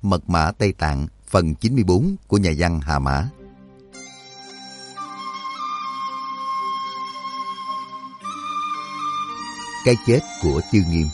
Mật mã Tây Tạng phần 94 của nhà văn Hà Mã. Cái chết của Chư Nghiêm.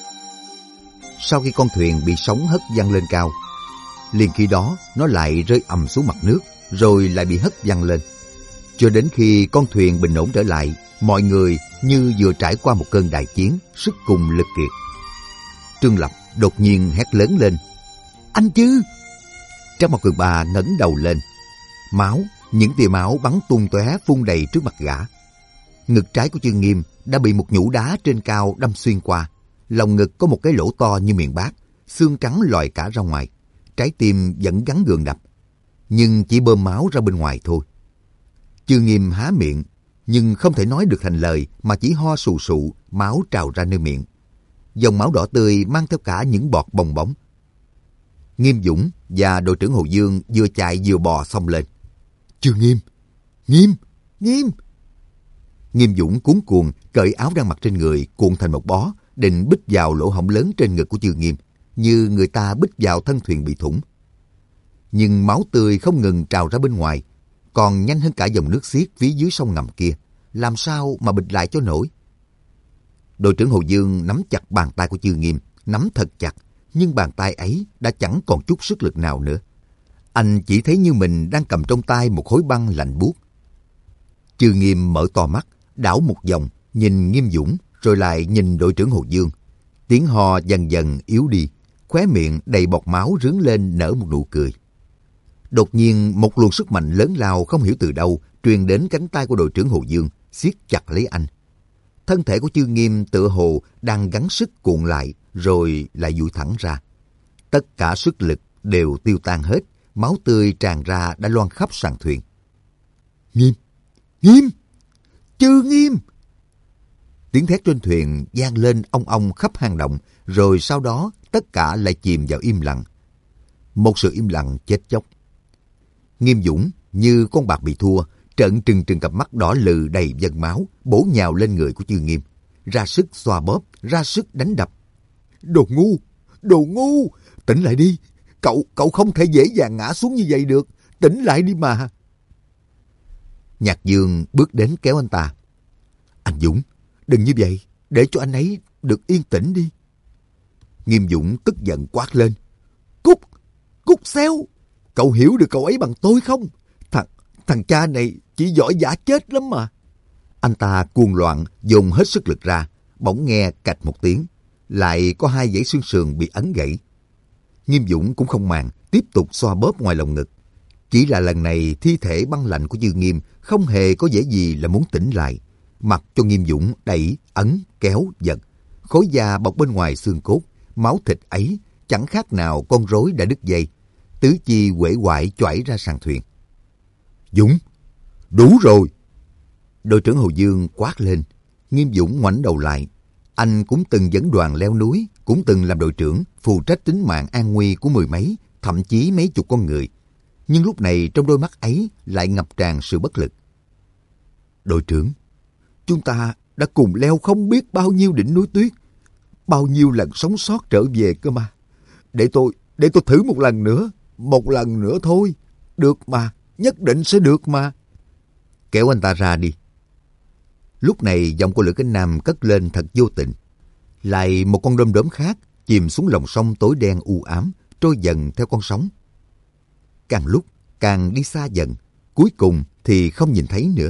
Sau khi con thuyền bị sóng hất văng lên cao, liền khi đó nó lại rơi ầm xuống mặt nước, rồi lại bị hất văng lên. Cho đến khi con thuyền bình ổn trở lại, mọi người như vừa trải qua một cơn đại chiến, sức cùng lực kiệt. Trương Lập đột nhiên hét lớn lên: "Anh Chư!" Trang Mộc Cường Ba ngẩng đầu lên. Những tia máu bắn tung tóe phun đầy trước mặt gã. Ngực trái của Chư Nghiêm đã bị một nhũ đá trên cao đâm xuyên qua. Lòng ngực có một cái lỗ to như miệng bát, xương trắng lòi cả ra ngoài. Trái tim vẫn gắn gượng đập, nhưng chỉ bơm máu ra bên ngoài thôi. Chư Nghiêm há miệng, nhưng không thể nói được thành lời mà chỉ ho sù sụ, máu trào ra nơi miệng. Dòng máu đỏ tươi mang theo cả những bọt bong bóng. Nghiêm Dũng và đội trưởng Hồ Dương vừa chạy vừa bò xông lên. "Chư Nghiêm! Nghiêm! Nghiêm!" Nghiêm Dũng cuống cuồng cởi áo đang mặc trên người cuộn thành một bó, định bích vào lỗ hổng lớn trên ngực của Chư Nghiêm, như người ta bích vào thân thuyền bị thủng. Nhưng máu tươi không ngừng trào ra bên ngoài, còn nhanh hơn cả dòng nước xiết phía dưới sông ngầm kia, làm sao mà bịch lại cho nổi. Đội trưởng Hồ Dương nắm chặt bàn tay của Chư Nghiêm, nắm thật chặt, nhưng bàn tay ấy đã chẳng còn chút sức lực nào nữa. Anh chỉ thấy như mình đang cầm trong tay một khối băng lạnh buốt. Chư Nghiêm mở to mắt, đảo một vòng, nhìn Nghiêm Dũng, rồi lại nhìn đội trưởng Hồ Dương. Tiếng ho dần dần yếu đi, khóe miệng đầy bọt máu rướn lên nở một nụ cười. Đột nhiên một luồng sức mạnh lớn lao không hiểu từ đâu truyền đến cánh tay của đội trưởng Hồ Dương, siết chặt lấy anh. Thân thể của Chư Nghiêm tựa hồ đang gắng sức cuộn lại, rồi lại duỗi thẳng ra. Tất cả sức lực đều tiêu tan hết, máu tươi tràn ra đã loang khắp sàn thuyền. "Nghiêm! Nghiêm! Chư Nghiêm!" Tiếng thét trên thuyền vang lên ong ong khắp hang động, rồi sau đó tất cả lại chìm vào im lặng. Một sự im lặng chết chóc. Nghiêm Dũng như con bạc bị thua, trợn trừng trừng cặp mắt đỏ lừ đầy vân máu, bổ nhào lên người của Chư Nghiêm, ra sức xoa bóp, ra sức đánh đập. "Đồ ngu! Đồ ngu! Tỉnh lại đi! Cậu không thể dễ dàng ngã xuống như vậy được! Tỉnh lại đi mà!" Nhạc Dương bước đến kéo anh ta. "Anh Dũng, đừng như vậy, để cho anh ấy được yên tĩnh đi." Nghiêm Dũng tức giận quát lên: Cút xéo! Cậu hiểu được cậu ấy bằng tôi không? Thằng cha này chỉ giỏi giả chết lắm mà." Anh ta cuồng loạn dồn hết sức lực ra, bỗng nghe cạch một tiếng, lại có 2 dãy xương sườn bị ấn gãy. Nghiêm Dũng cũng không màng, tiếp tục xoa bóp ngoài lồng ngực. Chỉ là lần này thi thể băng lạnh của Chư Nghiêm không hề có vẻ gì là muốn tỉnh lại, mặc cho Nghiêm Dũng đẩy, ấn, kéo, giật. Khối da bọc bên ngoài xương cốt, máu thịt ấy chẳng khác nào con rối đã đứt dây, tứ chi uể oải choảy ra sàn thuyền. "Dũng, đủ rồi!" Đội trưởng Hồ Dương quát lên. Nghiêm Dũng ngoảnh đầu lại. Anh cũng từng dẫn đoàn leo núi, cũng từng làm đội trưởng, phụ trách tính mạng an nguy của 10 mấy, thậm chí mấy chục con người. Nhưng lúc này trong đôi mắt ấy lại ngập tràn sự bất lực. "Đội trưởng, chúng ta đã cùng leo không biết bao nhiêu đỉnh núi tuyết, bao nhiêu lần sống sót trở về cơ mà. Để tôi thử một lần nữa thôi. Được mà, nhất định sẽ được mà." "Kéo anh ta ra đi." Lúc này giọng của Lữ Cánh Nam cất lên thật vô tình. Lại một con đom đóm khác chìm xuống lòng sông tối đen u ám, trôi dần theo con sóng. Càng lúc càng đi xa dần, cuối cùng thì không nhìn thấy nữa.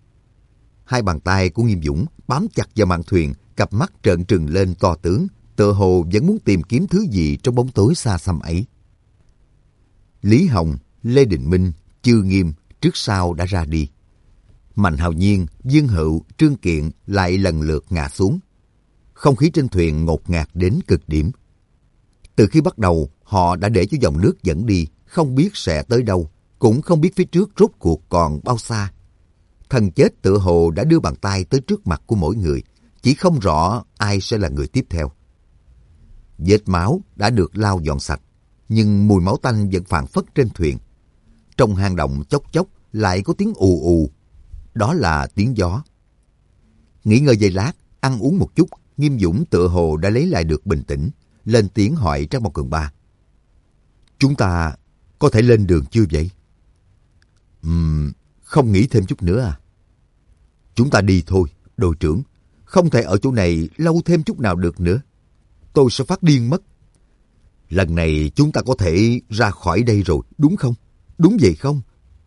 2 bàn tay của Nghiêm Dũng bám chặt vào mạn thuyền, cặp mắt trợn trừng lên to tướng, tựa hồ vẫn muốn tìm kiếm thứ gì trong bóng tối xa xăm ấy. Lý Hồng, Lê Đình Minh, Chư Nghiêm trước sau đã ra đi. Mạnh Hào Nhiên, Dương Hựu, Trương Kiện lại lần lượt ngã xuống. Không khí trên thuyền ngột ngạt đến cực điểm. Từ khi bắt đầu, họ đã để cho dòng nước dẫn đi, không biết sẽ tới đâu, cũng không biết phía trước rốt cuộc còn bao xa. Thần chết tựa hồ đã đưa bàn tay tới trước mặt của mỗi người, chỉ không rõ ai sẽ là người tiếp theo. Vết máu đã được lau dọn sạch, nhưng mùi máu tanh vẫn phảng phất trên thuyền. Trong hang động chốc chốc lại có tiếng ù ù, đó là tiếng gió. Nghỉ ngơi giây lát, ăn uống một chút, Nghiêm Dũng tựa hồ đã lấy lại được bình tĩnh, lên tiếng hỏi Trác Mộc Cường Ba: Chúng ta có thể lên đường chưa vậy? Không nghĩ thêm chút nữa à? Chúng ta đi thôi, đội trưởng. Không thể ở chỗ này lâu thêm chút nào được nữa. Tôi sẽ phát điên mất. Lần này chúng ta có thể ra khỏi đây rồi, đúng không? Đúng vậy không?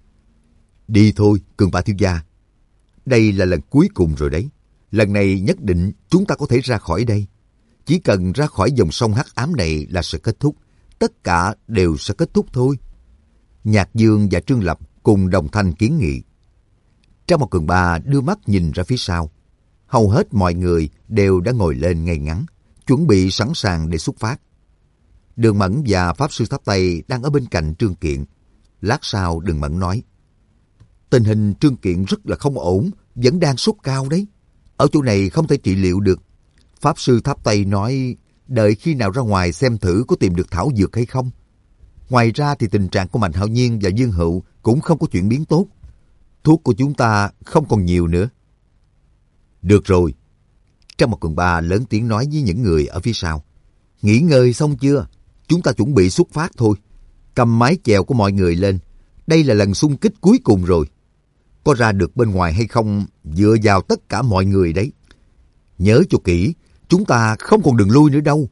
Đi thôi, Cường Ba thiếu gia. Đây là lần cuối cùng rồi đấy. Lần này nhất định chúng ta có thể ra khỏi đây. Chỉ cần ra khỏi dòng sông hắc ám này là sẽ kết thúc. Tất cả đều sẽ kết thúc thôi. Nhạc Dương và Trương Lập cùng đồng thanh kiến nghị. Trang Một Cường Ba đưa mắt nhìn ra phía sau. Hầu hết mọi người đều đã ngồi lên ngay ngắn, chuẩn bị sẵn sàng để xuất phát. Đường Mẫn và Pháp Sư Tháp Tây đang ở bên cạnh Trương Kiện. Lát sau Đường Mẫn nói, tình hình Trương Kiện rất là không ổn, vẫn đang sốt cao đấy. Ở chỗ này không thể trị liệu được. Pháp Sư Tháp Tây nói, đợi khi nào ra ngoài xem thử có tìm được thảo dược hay không. Ngoài ra thì tình trạng của Mạnh Hạo Nhiên và Dương Hữu cũng không có chuyển biến tốt. Thuốc của chúng ta không còn nhiều nữa. Được rồi. Trang Một Cường Ba lớn tiếng nói với những người ở phía sau. Nghỉ ngơi xong chưa? Chúng ta chuẩn bị xuất phát thôi. Cầm mái chèo của mọi người lên. Đây là lần xung kích cuối cùng rồi. Có ra được bên ngoài hay không dựa vào tất cả mọi người đấy. Nhớ cho kỹ, chúng ta không còn đường lui nữa đâu.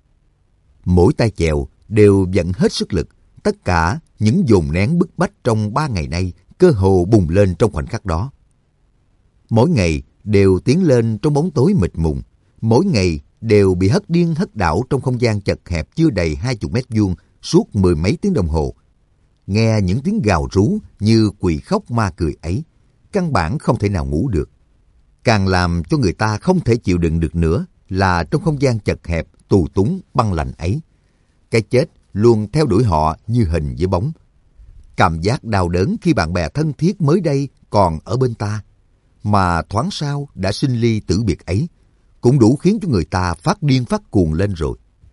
Mỗi tay chèo đều vận hết sức lực. Tất cả những dồn nén bức bách trong 3 ngày nay cơ hồ bùng lên trong khoảnh khắc đó. Mỗi ngày đều tiến lên trong bóng tối mịt mùng. Mỗi ngày đều bị hất điên hất đảo trong không gian chật hẹp chưa đầy 20 mét vuông suốt 10 mấy tiếng đồng hồ. Nghe những tiếng gào rú như quỷ khóc ma cười ấy, căn bản không thể nào ngủ được. Càng làm cho người ta không thể chịu đựng được nữa là trong không gian chật hẹp, tù túng, băng lạnh ấy. Cái chết luôn theo đuổi họ như hình với bóng. Cảm giác đau đớn khi bạn bè thân thiết mới đây còn ở bên ta, mà thoáng sau đã sinh ly tử biệt ấy, cũng đủ khiến cho người ta phát điên phát cuồng lên rồi.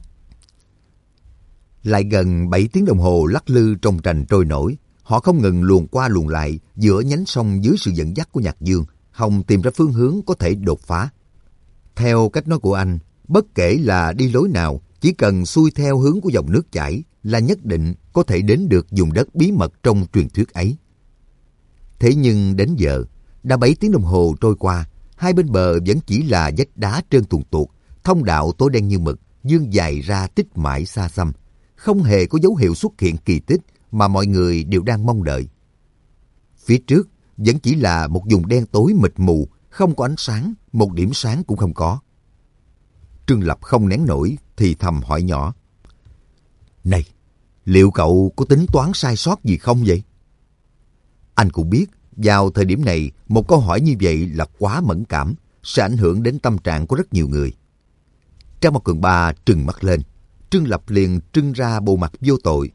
Lại gần 7 tiếng đồng hồ lắc lư trong tranh trôi nổi, họ không ngừng luồn qua luồn lại giữa nhánh sông dưới sự dẫn dắt của Nhạc Dương, hòng tìm ra phương hướng có thể đột phá. Theo cách nói của anh, bất kể là đi lối nào, chỉ cần xuôi theo hướng của dòng nước chảy là nhất định có thể đến được vùng đất bí mật trong truyền thuyết ấy. Thế nhưng đến giờ, đã 7 tiếng đồng hồ trôi qua, hai bên bờ vẫn chỉ là vách đá trơn tuồn tuột, thông đạo tối đen như mực, vươn dài ra tích mãi xa xăm. Không hề có dấu hiệu xuất hiện kỳ tích mà mọi người đều đang mong đợi. Phía trước vẫn chỉ là một vùng đen tối mịt mù, không có ánh sáng, một điểm sáng cũng không có. Trương Lập không nén nổi thì thầm hỏi nhỏ. Này, liệu cậu có tính toán sai sót gì không vậy? Anh cũng biết, vào thời điểm này, một câu hỏi như vậy là quá mẫn cảm, sẽ ảnh hưởng đến tâm trạng của rất nhiều người. Trang Một Cường Ba trừng mắt lên. Trương Lập liền trưng ra bộ mặt vô tội.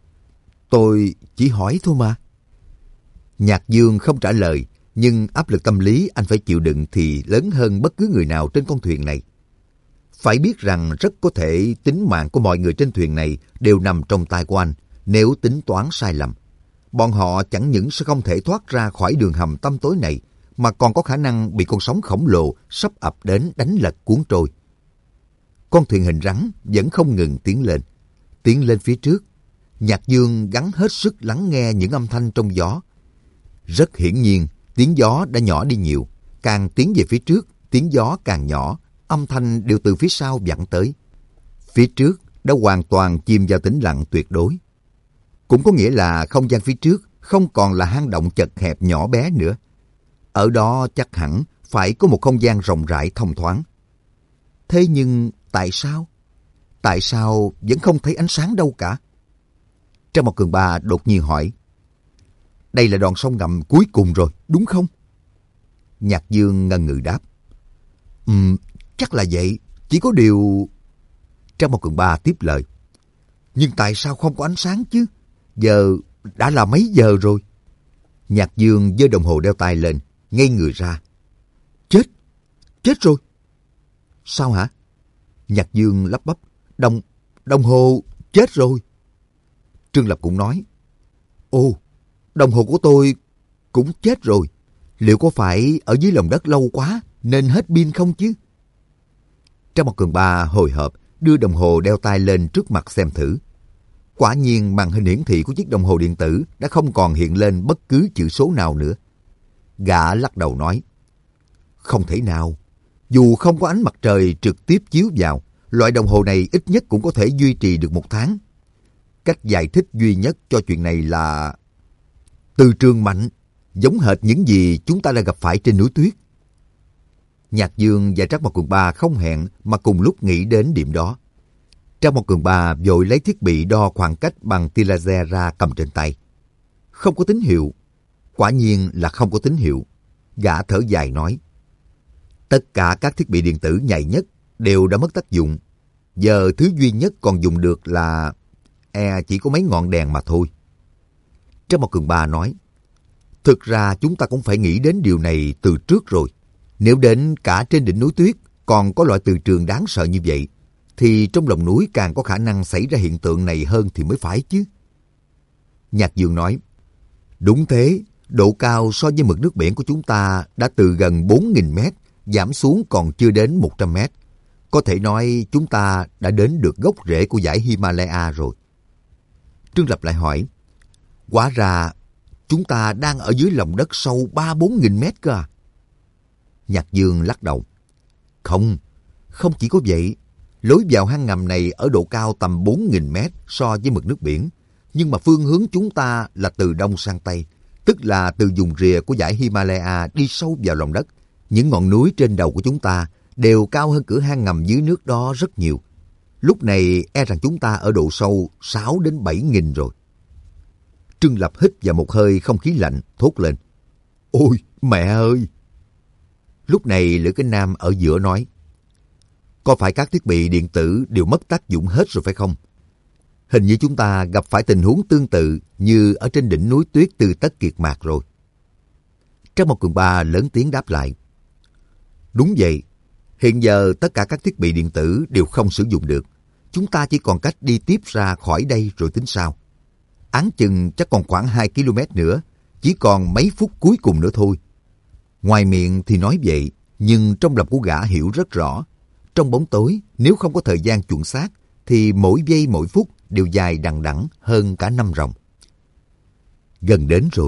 Tôi chỉ hỏi thôi mà. Nhạc Dương không trả lời, nhưng áp lực tâm lý anh phải chịu đựng thì lớn hơn bất cứ người nào trên con thuyền này. Phải biết rằng rất có thể tính mạng của mọi người trên thuyền này đều nằm trong tay của anh. Nếu tính toán sai lầm, bọn họ chẳng những sẽ không thể thoát ra khỏi đường hầm tăm tối này, mà còn có khả năng bị con sóng khổng lồ sắp ập đến đánh lật cuốn trôi. Con thuyền hình rắn vẫn không ngừng tiến lên phía trước. Nhạc Dương gắng hết sức lắng nghe những âm thanh trong gió. Rất hiển nhiên, tiếng gió đã nhỏ đi nhiều. Càng tiến về phía trước, tiếng gió càng nhỏ, âm thanh đều từ phía sau vẳng tới. Phía trước đã hoàn toàn chìm vào tĩnh lặng tuyệt đối. Cũng có nghĩa là không gian phía trước không còn là hang động chật hẹp nhỏ bé nữa. Ở đó chắc hẳn phải có một không gian rộng rãi thông thoáng. Thế nhưng tại sao? Tại sao vẫn không thấy ánh sáng đâu cả? Trang Một Cường Ba đột nhiên hỏi. Đây là đoạn sông ngầm cuối cùng rồi, đúng không? Nhạc Dương ngần ngừ đáp. Chắc là vậy, chỉ có điều... Trang Một Cường Ba tiếp lời. Nhưng tại sao không có ánh sáng chứ? Giờ đã là mấy giờ rồi? Nhạc Dương giơ đồng hồ đeo tay lên, ngây người ra. Chết rồi. Sao hả? Nhạc Dương lắp bắp. Đồng hồ chết rồi. Trương Lập cũng nói. Ồ, đồng hồ của tôi cũng chết rồi. Liệu có phải ở dưới lòng đất lâu quá nên hết pin không chứ? Trang Một Cường Ba hồi hộp đưa đồng hồ đeo tay lên trước mặt xem thử. Quả nhiên màn hình hiển thị của chiếc đồng hồ điện tử đã không còn hiện lên bất cứ chữ số nào nữa. Gã lắc đầu nói, không thể nào. Dù không có ánh mặt trời trực tiếp chiếu vào, loại đồng hồ này ít nhất cũng có thể duy trì được 1 tháng. Cách giải thích duy nhất cho chuyện này là từ trường mạnh, giống hệt những gì chúng ta đã gặp phải trên núi tuyết. Nhạc Dương và Trác Mộc Cường Ba không hẹn mà cùng lúc nghĩ đến điểm đó. Trác Mộc Cường Ba vội lấy thiết bị đo khoảng cách bằng tia laser ra cầm trên tay. Không có tín hiệu. Quả nhiên là không có tín hiệu. Gã thở dài nói, tất cả các thiết bị điện tử nhạy nhất đều đã mất tác dụng. Giờ thứ duy nhất còn dùng được là chỉ có mấy ngọn đèn mà thôi. Trác Mộc Cường Ba nói, thực ra chúng ta cũng phải nghĩ đến điều này từ trước rồi. Nếu đến cả trên đỉnh núi tuyết còn có loại từ trường đáng sợ như vậy, thì trong lòng núi càng có khả năng xảy ra hiện tượng này hơn thì mới phải chứ. Nhạc Dương nói, đúng thế, độ cao so với mực nước biển của chúng ta đã từ gần 4.000 mét giảm xuống còn chưa đến 100 mét. Có thể nói chúng ta đã đến được gốc rễ của dãy Himalaya rồi. Trương Lập lại hỏi, hóa ra chúng ta đang ở dưới lòng đất sâu 3-4 nghìn mét cơ à? Nhạc Dương lắc đầu. Không chỉ có vậy. Lối vào hang ngầm này ở độ cao tầm 4.000 mét so với mực nước biển. Nhưng mà phương hướng chúng ta là từ đông sang tây, tức là từ vùng rìa của dãy Himalaya đi sâu vào lòng đất. Những ngọn núi trên đầu của chúng ta đều cao hơn cửa hang ngầm dưới nước đó rất nhiều. Lúc này e rằng chúng ta ở độ sâu 6 đến 7 nghìn rồi. Trương Lập hít vào một hơi không khí lạnh, thốt lên. Ôi, mẹ ơi! Lúc này Lữ Kinh Nam ở giữa nói, có phải các thiết bị điện tử đều mất tác dụng hết rồi phải không? Hình như chúng ta gặp phải tình huống tương tự như ở trên đỉnh núi tuyết Từ Tất Kiệt Mạc rồi. Trác Mộc Cường Ba lớn tiếng đáp lại. Đúng vậy, hiện giờ tất cả các thiết bị điện tử đều không sử dụng được. Chúng ta chỉ còn cách đi tiếp ra khỏi đây rồi tính sao. Áng chừng chắc còn khoảng 2 km nữa, chỉ còn mấy phút cuối cùng nữa thôi. Ngoài miệng thì nói vậy, nhưng trong lòng của gã hiểu rất rõ. Trong bóng tối, nếu không có thời gian chuẩn xác, thì mỗi giây mỗi phút đều dài đằng đẵng hơn cả năm ròng. Gần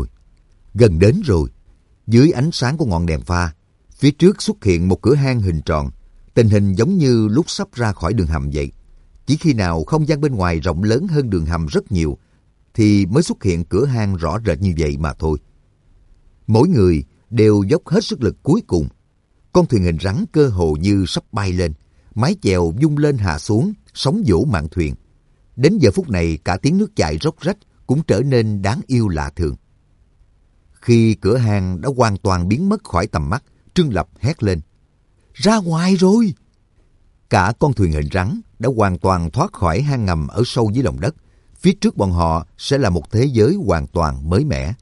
đến rồi. Dưới ánh sáng của ngọn đèn pha, phía trước xuất hiện một cửa hang hình tròn. Tình hình giống như lúc sắp ra khỏi đường hầm vậy. Chỉ khi nào không gian bên ngoài rộng lớn hơn đường hầm rất nhiều, thì mới xuất hiện cửa hang rõ rệt như vậy mà thôi. Mỗi người đều dốc hết sức lực cuối cùng. Con thuyền hình rắn cơ hồ như sắp bay lên, mái chèo vung lên hạ xuống, sóng vỗ mạn thuyền. Đến giờ phút này cả tiếng nước chảy róc rách cũng trở nên đáng yêu lạ thường. Khi cửa hang đã hoàn toàn biến mất khỏi tầm mắt, Trương Lập hét lên. Ra ngoài rồi! Cả con thuyền hình rắn đã hoàn toàn thoát khỏi hang ngầm ở sâu dưới lòng đất. Phía trước bọn họ sẽ là một thế giới hoàn toàn mới mẻ.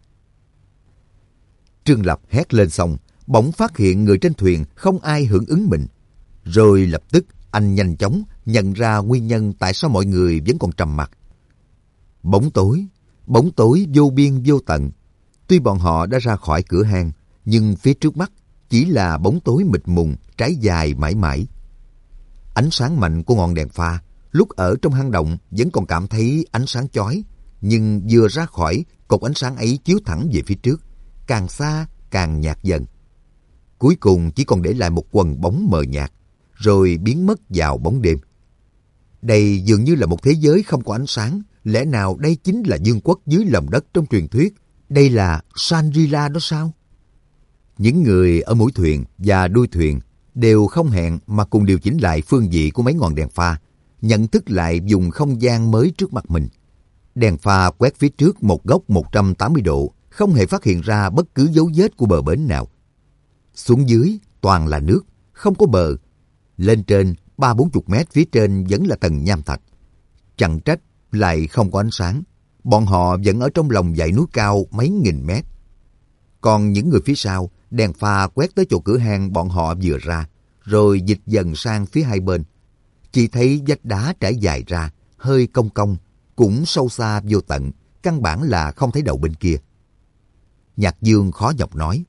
Trương Lập hét lên xong, bỗng phát hiện người trên thuyền không ai hưởng ứng mình. Rồi lập tức anh nhanh chóng nhận ra nguyên nhân tại sao mọi người vẫn còn trầm mặc. Bóng tối vô biên vô tận. Tuy bọn họ đã ra khỏi cửa hang, nhưng phía trước mắt chỉ là bóng tối mịt mùng, trải dài mãi mãi. Ánh sáng mạnh của ngọn đèn pha, lúc ở trong hang động vẫn còn cảm thấy ánh sáng chói, nhưng vừa ra khỏi, cột ánh sáng ấy chiếu thẳng về phía trước, càng xa càng nhạt dần. Cuối cùng chỉ còn để lại một quầng bóng mờ nhạt, rồi biến mất vào bóng đêm. Đây dường như là một thế giới không có ánh sáng. Lẽ nào đây chính là vương quốc dưới lòng đất trong truyền thuyết? Đây là Shangri-La đó sao? Những người ở mũi thuyền và đuôi thuyền đều không hẹn mà cùng điều chỉnh lại phương vị của mấy ngọn đèn pha, nhận thức lại vùng không gian mới trước mặt mình. Đèn pha quét phía trước một góc 180 độ, không hề phát hiện ra bất cứ dấu vết của bờ bến nào. Xuống dưới toàn là nước, không có bờ. Lên trên 30-40 mét phía trên vẫn là tầng nham thạch. Chẳng trách lại không có ánh sáng. Bọn họ vẫn ở trong lòng dãy núi cao mấy nghìn mét. Còn những người phía sau, đèn pha quét tới chỗ cửa hang bọn họ vừa ra, rồi dịch dần sang phía hai bên. Chỉ thấy vách đá trải dài ra, hơi cong cong, cũng sâu xa vô tận, căn bản là không thấy đầu bên kia. Nhạc Dương khó nhọc nói,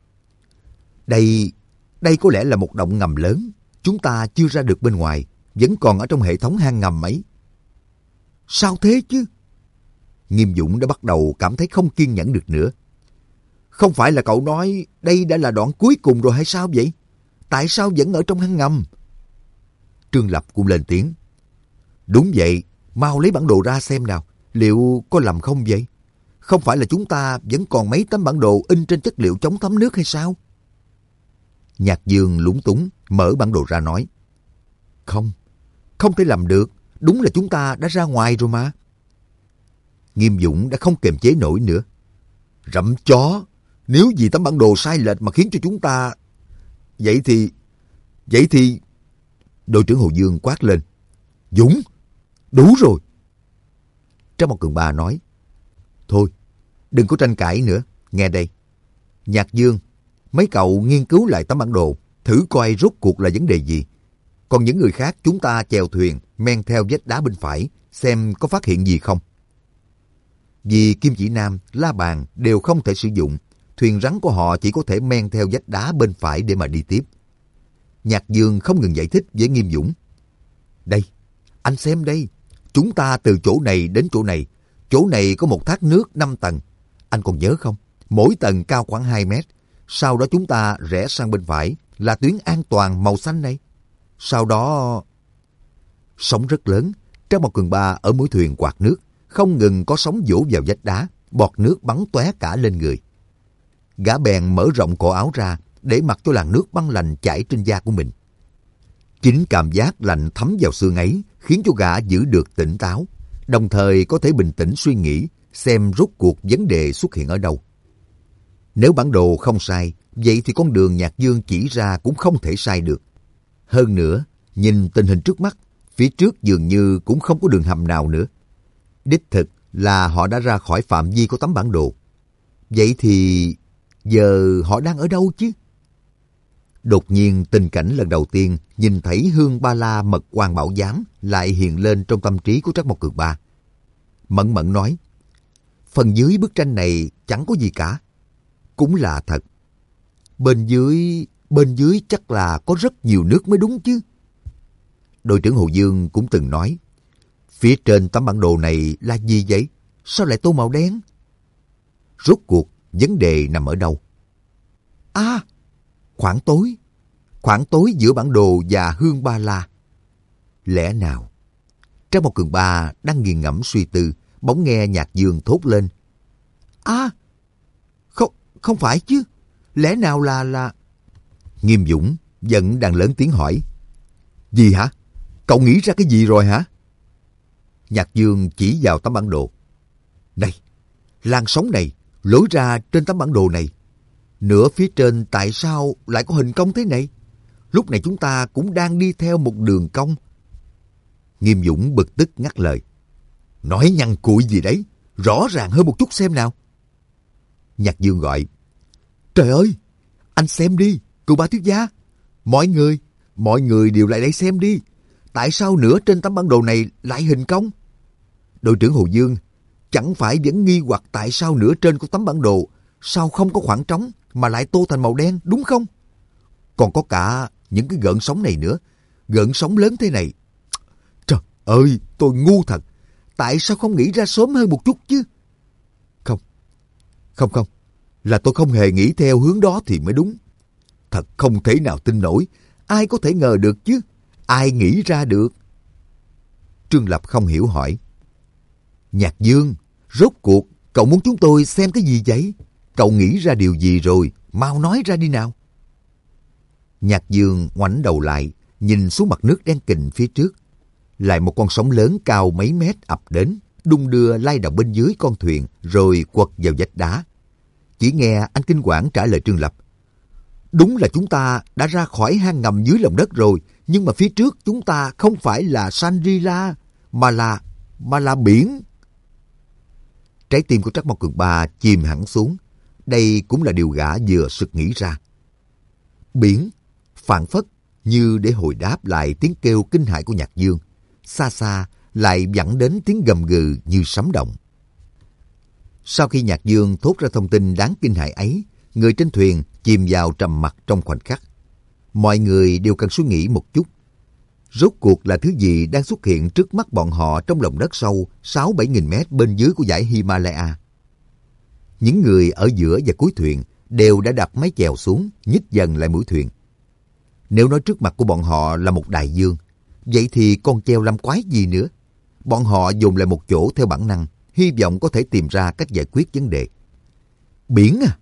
Đây có lẽ là một động ngầm lớn, chúng ta chưa ra được bên ngoài, vẫn còn ở trong hệ thống hang ngầm ấy. Sao thế chứ? Nghiêm Dũng đã bắt đầu cảm thấy không kiên nhẫn được nữa. Không phải là cậu nói đây đã là đoạn cuối cùng rồi hay sao vậy? Tại sao vẫn ở trong hang ngầm? Trương Lập cũng lên tiếng. Đúng vậy, mau lấy bản đồ ra xem nào, liệu có lầm không vậy? Không phải là chúng ta vẫn còn mấy tấm bản đồ in trên chất liệu chống thấm nước hay sao? Nhạc Dương lúng túng mở bản đồ ra nói. Không thể làm được, đúng là chúng ta đã ra ngoài rồi mà. Nghiêm Dũng đã không kiềm chế nổi nữa. Rậm chó, nếu vì tấm bản đồ sai lệch mà khiến cho chúng ta... Vậy thì... Đội trưởng Hồ Dương quát lên. Dũng, đủ rồi. Trang Một Cường Ba nói. Thôi, đừng có tranh cãi nữa, nghe đây. Nhạc Dương, mấy cậu nghiên cứu lại tấm bản đồ, thử coi rốt cuộc là vấn đề gì. Còn những người khác chúng ta chèo thuyền, men theo vách đá bên phải, xem có phát hiện gì không. Vì Kim Chỉ Nam, La Bàn đều không thể sử dụng, thuyền rắn của họ chỉ có thể men theo vách đá bên phải để mà đi tiếp. Nhạc Dương không ngừng giải thích với Nghiêm Dũng. Đây, anh xem đây, chúng ta từ chỗ này đến chỗ này có một thác nước 5 tầng. Anh còn nhớ không? Mỗi tầng cao khoảng 2 mét. Sau đó chúng ta rẽ sang bên phải là tuyến an toàn màu xanh này. Sau đó... Sóng rất lớn, Trang Một Cường Ba ở mũi thuyền quạt nước, không ngừng có sóng vỗ vào vách đá, bọt nước bắn tóe cả lên người. Gã bèn mở rộng cổ áo ra để mặc cho làn nước băng lạnh chảy trên da của mình. Chính cảm giác lạnh thấm vào xương ấy khiến cho gã giữ được tỉnh táo, đồng thời có thể bình tĩnh suy nghĩ xem rốt cuộc vấn đề xuất hiện ở đâu. Nếu bản đồ không sai, vậy thì con đường Nhạc Dương chỉ ra cũng không thể sai được. Hơn nữa, nhìn tình hình trước mắt, phía trước dường như cũng không có đường hầm nào nữa. Đích thực là họ đã ra khỏi phạm vi của tấm bản đồ. Vậy thì giờ họ đang ở đâu chứ? Đột nhiên tình cảnh lần đầu tiên nhìn thấy Hương Ba La Mật Quan Bảo Giám lại hiện lên trong tâm trí của Trắc Mộc Cường Ba. Mẫn Mẫn nói, phần dưới bức tranh này chẳng có gì cả. Cũng là thật. Bên dưới chắc là có rất nhiều nước mới đúng chứ. Đội trưởng Hồ Dương cũng từng nói, phía trên tấm bản đồ này là gì vậy? Sao lại tô màu đen? Rốt cuộc vấn đề nằm ở đâu? À, khoảng tối giữa bản đồ và Hương Ba La. Lẽ nào? Trang Một Cường Ba đang nghiền ngẫm suy tư, bỗng nghe Nhạc Dương thốt lên. À, không phải chứ. Lẽ nào là... Nghiêm Dũng vẫn đang lớn tiếng hỏi. Gì hả? Cậu nghĩ ra cái gì rồi hả? Nhạc Dương chỉ vào tấm bản đồ. Này, làn sóng này lối ra trên tấm bản đồ này. Nửa phía trên tại sao lại có hình cong thế này? Lúc này chúng ta cũng đang đi theo một đường cong. Nghiêm Dũng bực tức ngắt lời. Nói nhăn cụi gì đấy? Rõ ràng hơn một chút xem nào. Nhạc Dương gọi. Trời ơi, anh xem đi, Cường Ba thiếu gia. Mọi người đều lại đây xem đi. Tại sao nửa trên tấm bản đồ này lại hình cong? Đội trưởng Hồ Dương, chẳng phải vẫn nghi hoặc tại sao nửa trên của tấm bản đồ sao không có khoảng trống mà lại tô thành màu đen, đúng không? Còn có cả những cái gợn sóng này nữa. Gợn sóng lớn thế này. Trời ơi, tôi ngu thật. Tại sao không nghĩ ra sớm hơn một chút chứ? Không. Là tôi không hề nghĩ theo hướng đó thì mới đúng. Thật không thể nào tin nổi. Ai có thể ngờ được chứ? Ai nghĩ ra được? Trương Lập không hiểu hỏi. Nhạc Dương, rốt cuộc cậu muốn chúng tôi xem cái gì vậy? Cậu nghĩ ra điều gì rồi? Mau nói ra đi nào. Nhạc Dương ngoảnh đầu lại, nhìn xuống mặt nước đen kịt phía trước. Lại một con sóng lớn cao mấy mét ập đến, đung đưa lay động bên dưới con thuyền rồi quật vào vách đá. Chỉ nghe anh kinh quản trả lời Trương Lập. Đúng là chúng ta đã ra khỏi hang ngầm dưới lòng đất rồi, nhưng mà phía trước chúng ta không phải là Shangri-La, mà là biển. Trái tim của Trắc Mộc Cường Ba chìm hẳn xuống. Đây cũng là điều gã vừa sực nghĩ ra. Biển, phảng phất như để hồi đáp lại tiếng kêu kinh hãi của Nhạc Dương. Xa xa lại vẳng đến tiếng gầm gừ như sấm động. Sau khi Nhạc Dương thốt ra thông tin đáng kinh hãi ấy, người trên thuyền chìm vào trầm mặc trong khoảnh khắc. Mọi người đều cần suy nghĩ một chút. Rốt cuộc là thứ gì đang xuất hiện trước mắt bọn họ trong lòng đất sâu 6-7 nghìn mét bên dưới của dãy Himalaya? Những người ở giữa và cuối thuyền đều đã đặt mái chèo xuống, nhích dần lại mũi thuyền. Nếu nói trước mặt của bọn họ là một đại dương, vậy thì con chèo làm quái gì nữa? Bọn họ dồn lại một chỗ theo bản năng, hy vọng có thể tìm ra cách giải quyết vấn đề. Biển à?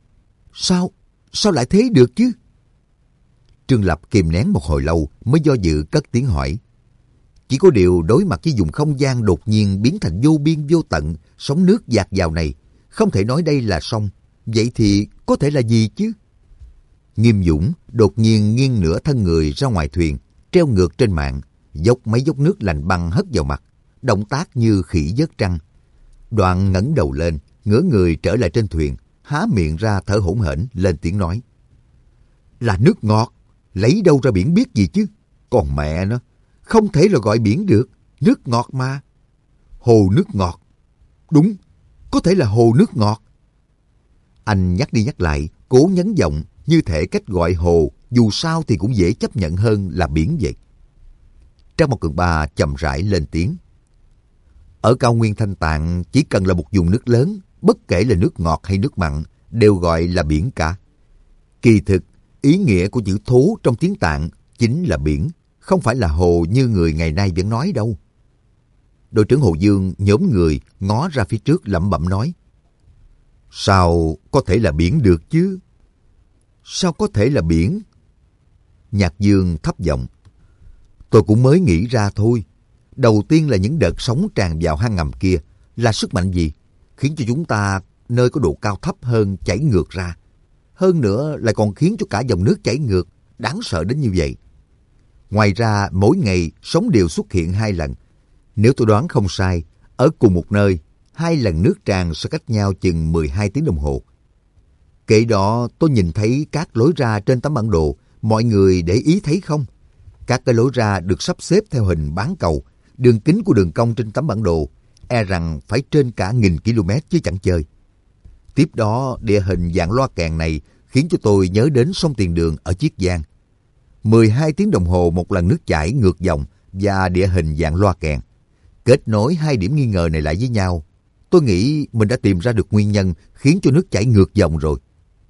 Sao lại thế được chứ? Trương Lập kìm nén một hồi lâu mới do dự cất tiếng hỏi. Chỉ có điều đối mặt với vùng không gian đột nhiên biến thành vô biên vô tận, sóng nước dạt vào này, không thể nói đây là sông, vậy thì có thể là gì chứ? Nghiêm Dũng đột nhiên nghiêng nửa thân người ra ngoài thuyền, treo ngược trên mạn, dốc mấy dốc nước lạnh băng hất vào mặt, động tác như khỉ vớt trăng. Đoạn ngẩng đầu lên, ngửa người trở lại trên thuyền, há miệng ra thở hổn hển lên tiếng nói. Là nước ngọt, lấy đâu ra biển biết gì chứ? Còn mẹ nó, không thể là gọi biển được, nước ngọt mà. Hồ nước ngọt. Đúng, có thể là hồ nước ngọt. Anh nhắc đi nhắc lại, cố nhấn giọng, như thể cách gọi hồ dù sao thì cũng dễ chấp nhận hơn là biển vậy. Trang Mộc Cường Ba chậm rãi lên tiếng. Ở cao nguyên Thanh Tạng chỉ cần là một vùng nước lớn, bất kể là nước ngọt hay nước mặn, đều gọi là biển cả. Kỳ thực, ý nghĩa của chữ thố trong tiếng Tạng chính là biển, không phải là hồ như người ngày nay vẫn nói đâu. Đội trưởng Hồ Dương nhổm người ngó ra phía trước lẩm bẩm nói. Sao có thể là biển được chứ? Sao có thể là biển? Nhạc Dương thấp giọng. Tôi cũng mới nghĩ ra thôi. Đầu tiên là những đợt sóng tràn vào hang ngầm kia là sức mạnh gì, khiến cho chúng ta nơi có độ cao thấp hơn chảy ngược ra. Hơn nữa lại còn khiến cho cả dòng nước chảy ngược, đáng sợ đến như vậy. Ngoài ra mỗi ngày sóng đều xuất hiện 2 lần. Nếu tôi đoán không sai, ở cùng một nơi, 2 lần nước tràn sẽ cách nhau chừng 12 tiếng đồng hồ. Kể đó tôi nhìn thấy các lối ra trên tấm bản đồ, mọi người để ý thấy không? Các cái lối ra được sắp xếp theo hình bán cầu, đường kính của đường cong trên tấm bản đồ, e rằng phải trên cả 1000 km chứ chẳng chơi. Tiếp đó, địa hình dạng loa kèn này khiến cho tôi nhớ đến sông Tiền Đường ở Chiết Giang. 12 tiếng đồng hồ một lần nước chảy ngược dòng và địa hình dạng loa kèn. Kết nối 2 điểm nghi ngờ này lại với nhau, tôi nghĩ mình đã tìm ra được nguyên nhân khiến cho nước chảy ngược dòng rồi.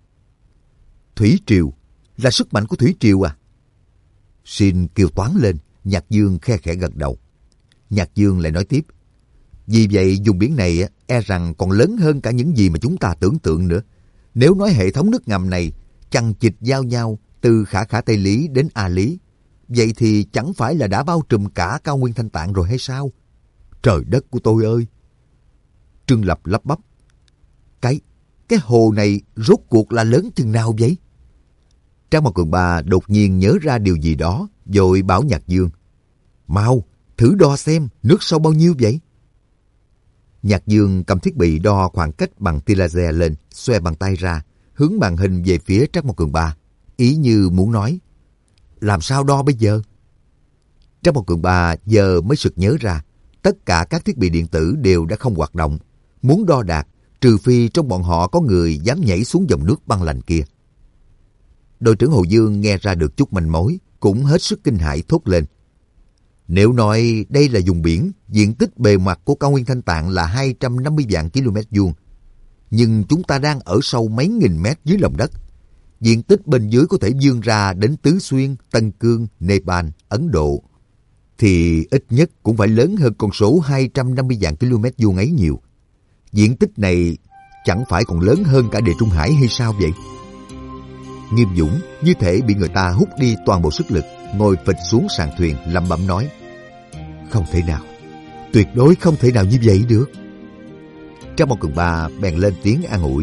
Thủy triều, là sức mạnh của thủy triều à? Xin kêu toán lên, Nhạc Dương khe khẽ gật đầu. Nhạc Dương lại nói tiếp. Vì vậy vùng biển này e rằng còn lớn hơn cả những gì mà chúng ta tưởng tượng nữa. Nếu nói hệ thống nước ngầm này chằng chịt giao nhau từ Khả Khả Tây Lý đến A Lý, vậy thì chẳng phải là đã bao trùm cả cao nguyên Thanh Tạng rồi hay sao? Trời đất của tôi ơi! Trương Lập lắp bắp. Cái hồ này rốt cuộc là lớn chừng nào vậy? Trang Mộc Cường Ba đột nhiên nhớ ra điều gì đó, vội bảo Nhạc Dương. Mau, thử đo xem nước sâu bao nhiêu vậy? Nhạc Dương cầm thiết bị đo khoảng cách bằng tia laser lên, xoe bàn tay ra, hướng màn hình về phía Trang Mộc Cường Ba, ý như muốn nói. Làm sao đo bây giờ? Trang Mộc Cường Ba giờ mới sực nhớ ra, tất cả các thiết bị điện tử đều đã không hoạt động. Muốn đo đạt, trừ phi trong bọn họ có người dám nhảy xuống dòng nước băng lạnh kia. Đội trưởng Hồ Dương nghe ra được chút manh mối, cũng hết sức kinh hãi thốt lên. Nếu nói đây là vùng biển, diện tích bề mặt của cao nguyên Thanh Tạng là 250 vạn km vuông, nhưng chúng ta đang ở sâu mấy nghìn mét dưới lòng đất. Diện tích bên dưới có thể vươn ra đến Tứ Xuyên, Tân Cương, Nepal, Ấn Độ, thì ít nhất cũng phải lớn hơn con số 250 vạn km vuông ấy nhiều. Diện tích này chẳng phải còn lớn hơn cả Địa Trung Hải hay sao vậy? Nghiêm Dũng như thể bị người ta hút đi toàn bộ sức lực, ngồi phịch xuống sàn thuyền lẩm bẩm nói. Không thể nào, tuyệt đối không thể nào như vậy được. Trang Mộc Cường Ba bèn lên tiếng an ủi.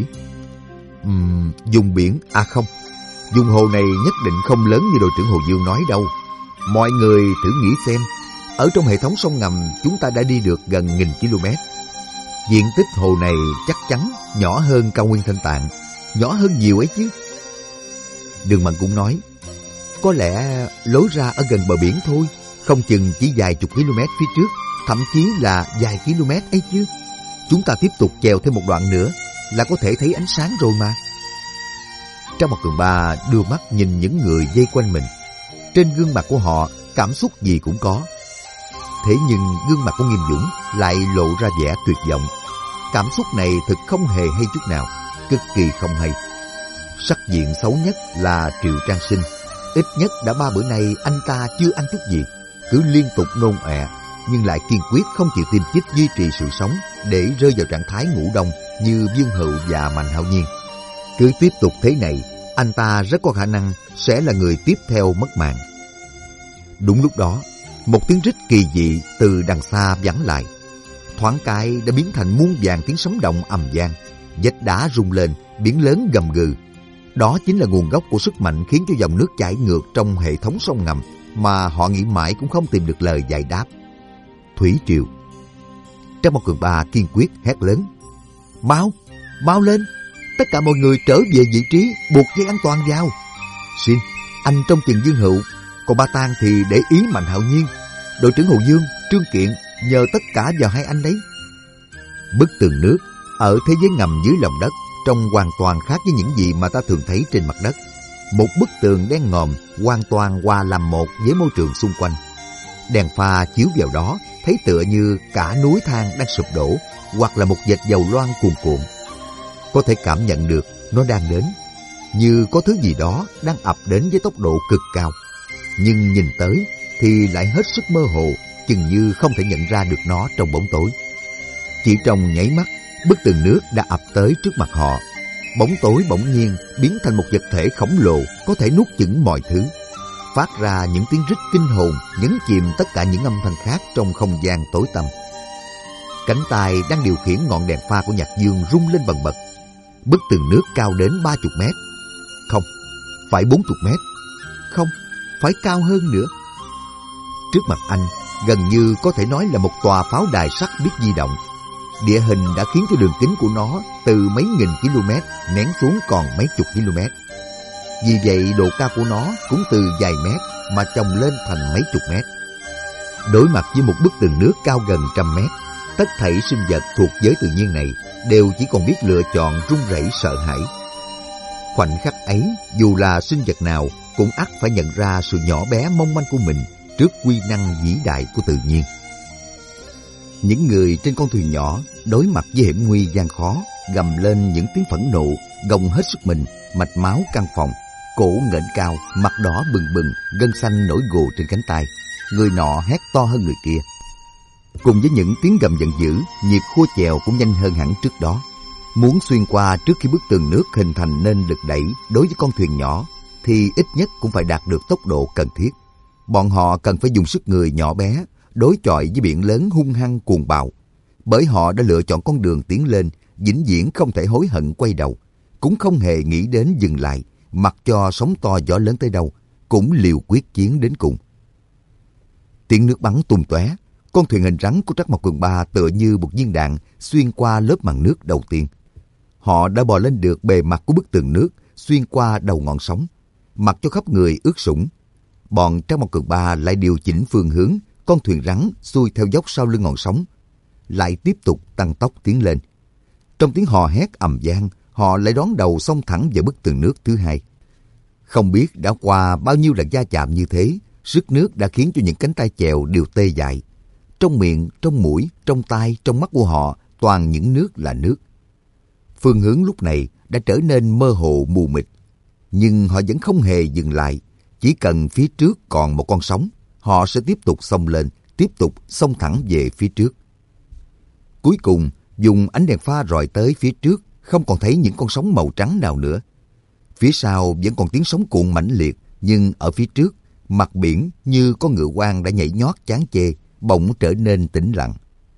Vùng biển, không, vùng hồ này nhất định không lớn như đội trưởng Hồ Dương nói đâu. Mọi người thử nghĩ xem, ở trong hệ thống sông ngầm chúng ta đã đi được gần 1000 km. Diện tích hồ này chắc chắn nhỏ hơn cao nguyên Thanh Tạng, nhỏ hơn nhiều ấy chứ. Đường Mận cũng nói, có lẽ lối ra ở gần bờ biển thôi, không chừng chỉ vài chục km phía trước, thậm chí là vài km ấy chứ. Chúng ta tiếp tục chèo thêm một đoạn nữa là có thể thấy ánh sáng rồi mà. Trang Mộc Cường Ba đưa mắt nhìn những người vây quanh mình. Trên gương mặt của họ cảm xúc gì cũng có. Thế nhưng gương mặt của Nghiêm Dũng lại lộ ra vẻ tuyệt vọng. Cảm xúc này thực không hề hay chút nào, cực kỳ không hay. Sắc diện xấu nhất là Triệu Trang Sinh. Ít nhất đã 3 bữa nay anh ta chưa ăn chút gì, cứ liên tục nôn ọe, nhưng lại kiên quyết không chịu tiêm chích duy trì sự sống để rơi vào trạng thái ngủ đông như Dương Hựu và Mạnh Hạo Nhiên. Cứ tiếp tục thế này, anh ta rất có khả năng sẽ là người tiếp theo mất mạng. Đúng lúc đó, một tiếng rít kỳ dị từ đằng xa vẳng lại. Thoáng cái đã biến thành muôn vàn tiếng sấm động ầm vang, vách đá rung lên, biển lớn gầm gừ. Đó chính là nguồn gốc của sức mạnh khiến cho dòng nước chảy ngược trong hệ thống sông ngầm mà họ nghĩ mãi cũng không tìm được lời giải đáp. Thủy triều. Trang Một Cường Ba kiên quyết hét lớn: Mau lên! Tất cả mọi người trở về vị trí, buộc dây an toàn vào. Xin, anh trông chừng Dương Hựu, còn Ba Tang thì để ý Mạnh Hạo Nhiên. Đội trưởng Hồ Dương, Trương Kiện nhờ tất cả vào hai anh đấy. Bức tường nước ở thế giới ngầm dưới lòng đất trông hoàn toàn khác với những gì mà ta thường thấy trên mặt đất. Một bức tường đen ngòm hoàn toàn hòa làm một với môi trường xung quanh. Đèn pha chiếu vào đó thấy tựa như cả núi thang đang sụp đổ, hoặc là một vệt dầu loang cuồn cuộn. Có thể cảm nhận được nó đang đến, như có thứ gì đó đang ập đến với tốc độ cực cao. Nhưng nhìn tới thì lại hết sức mơ hồ, chừng như không thể nhận ra được nó trong bóng tối. Chỉ trong nháy mắt, bức tường nước đã ập tới trước mặt họ. Bóng tối bỗng nhiên biến thành một vật thể khổng lồ có thể nuốt chửng mọi thứ, phát ra những tiếng rít kinh hồn, nhấn chìm tất cả những âm thanh khác trong không gian tối tăm. Cánh tay đang điều khiển ngọn đèn pha của Nhạc Dương rung lên bần bật. Bức tường nước cao đến 30 mét. Không, phải 40 mét. Không, phải cao hơn nữa. Trước mặt anh, gần như có thể nói là một tòa pháo đài sắt biết di động. Địa hình đã khiến cho đường kính của nó từ mấy nghìn km nén xuống còn mấy chục km. Vì vậy độ cao của nó cũng từ vài mét mà chồng lên thành mấy chục mét. Đối mặt với một bức tường nước cao gần 100 mét, tất thảy sinh vật thuộc giới tự nhiên này đều chỉ còn biết lựa chọn run rẩy sợ hãi. Khoảnh khắc ấy, dù là sinh vật nào cũng ắt phải nhận ra sự nhỏ bé mong manh của mình trước quy năng vĩ đại của tự nhiên. Những người trên con thuyền nhỏ đối mặt với hiểm nguy gian khó, gầm lên những tiếng phẫn nộ, gồng hết sức mình, mạch máu căng phòng, cổ ngẩng cao, mặt đỏ bừng bừng, gân xanh nổi gồ trên cánh tay. Người nọ hét to hơn người kia. Cùng với những tiếng gầm giận dữ, nhịp khua chèo cũng nhanh hơn hẳn trước đó. Muốn xuyên qua trước khi bức tường nước hình thành nên lực đẩy đối với con thuyền nhỏ, thì ít nhất cũng phải đạt được tốc độ cần thiết. Bọn họ cần phải dùng sức người nhỏ bé đối chọi với biển lớn hung hăng cuồng bạo. Bởi họ đã lựa chọn con đường tiến lên, vĩnh viễn không thể hối hận quay đầu, cũng không hề nghĩ đến dừng lại, mặc cho sóng to gió lớn tới đâu, cũng liều quyết chiến đến cùng. Tiếng nước bắn tung tóe, con thuyền hình rắn của Trắc Mộc Cường Ba tựa như một viên đạn xuyên qua lớp màng nước đầu tiên. Họ đã bò lên được bề mặt của bức tường nước, xuyên qua đầu ngọn sóng, mặc cho khắp người ướt sũng. Bọn Trắc Mộc Cường Ba lại điều chỉnh phương hướng, con thuyền rắn xuôi theo dốc sau lưng ngọn sóng, lại tiếp tục tăng tốc tiến lên. Trong tiếng hò hét ầm vang, họ lại đón đầu xông thẳng về bức tường nước thứ hai. Không biết đã qua bao nhiêu lần va chạm như thế, sức nước đã khiến cho những cánh tay chèo đều tê dại. Trong miệng, trong mũi, trong tai, trong mắt của họ toàn những nước là nước. Phương hướng lúc này đã trở nên mơ hồ mù mịt, nhưng họ vẫn không hề dừng lại. Chỉ cần phía trước còn một con sóng, họ sẽ tiếp tục xông lên, tiếp tục xông thẳng về phía trước. Cuối cùng, dùng ánh đèn pha rọi tới phía trước, không còn thấy những con sóng màu trắng nào nữa. Phía sau vẫn còn tiếng sóng cuộn mãnh liệt, nhưng ở phía trước, mặt biển như con ngựa hoang đã nhảy nhót chán chê, bỗng trở nên tĩnh lặng.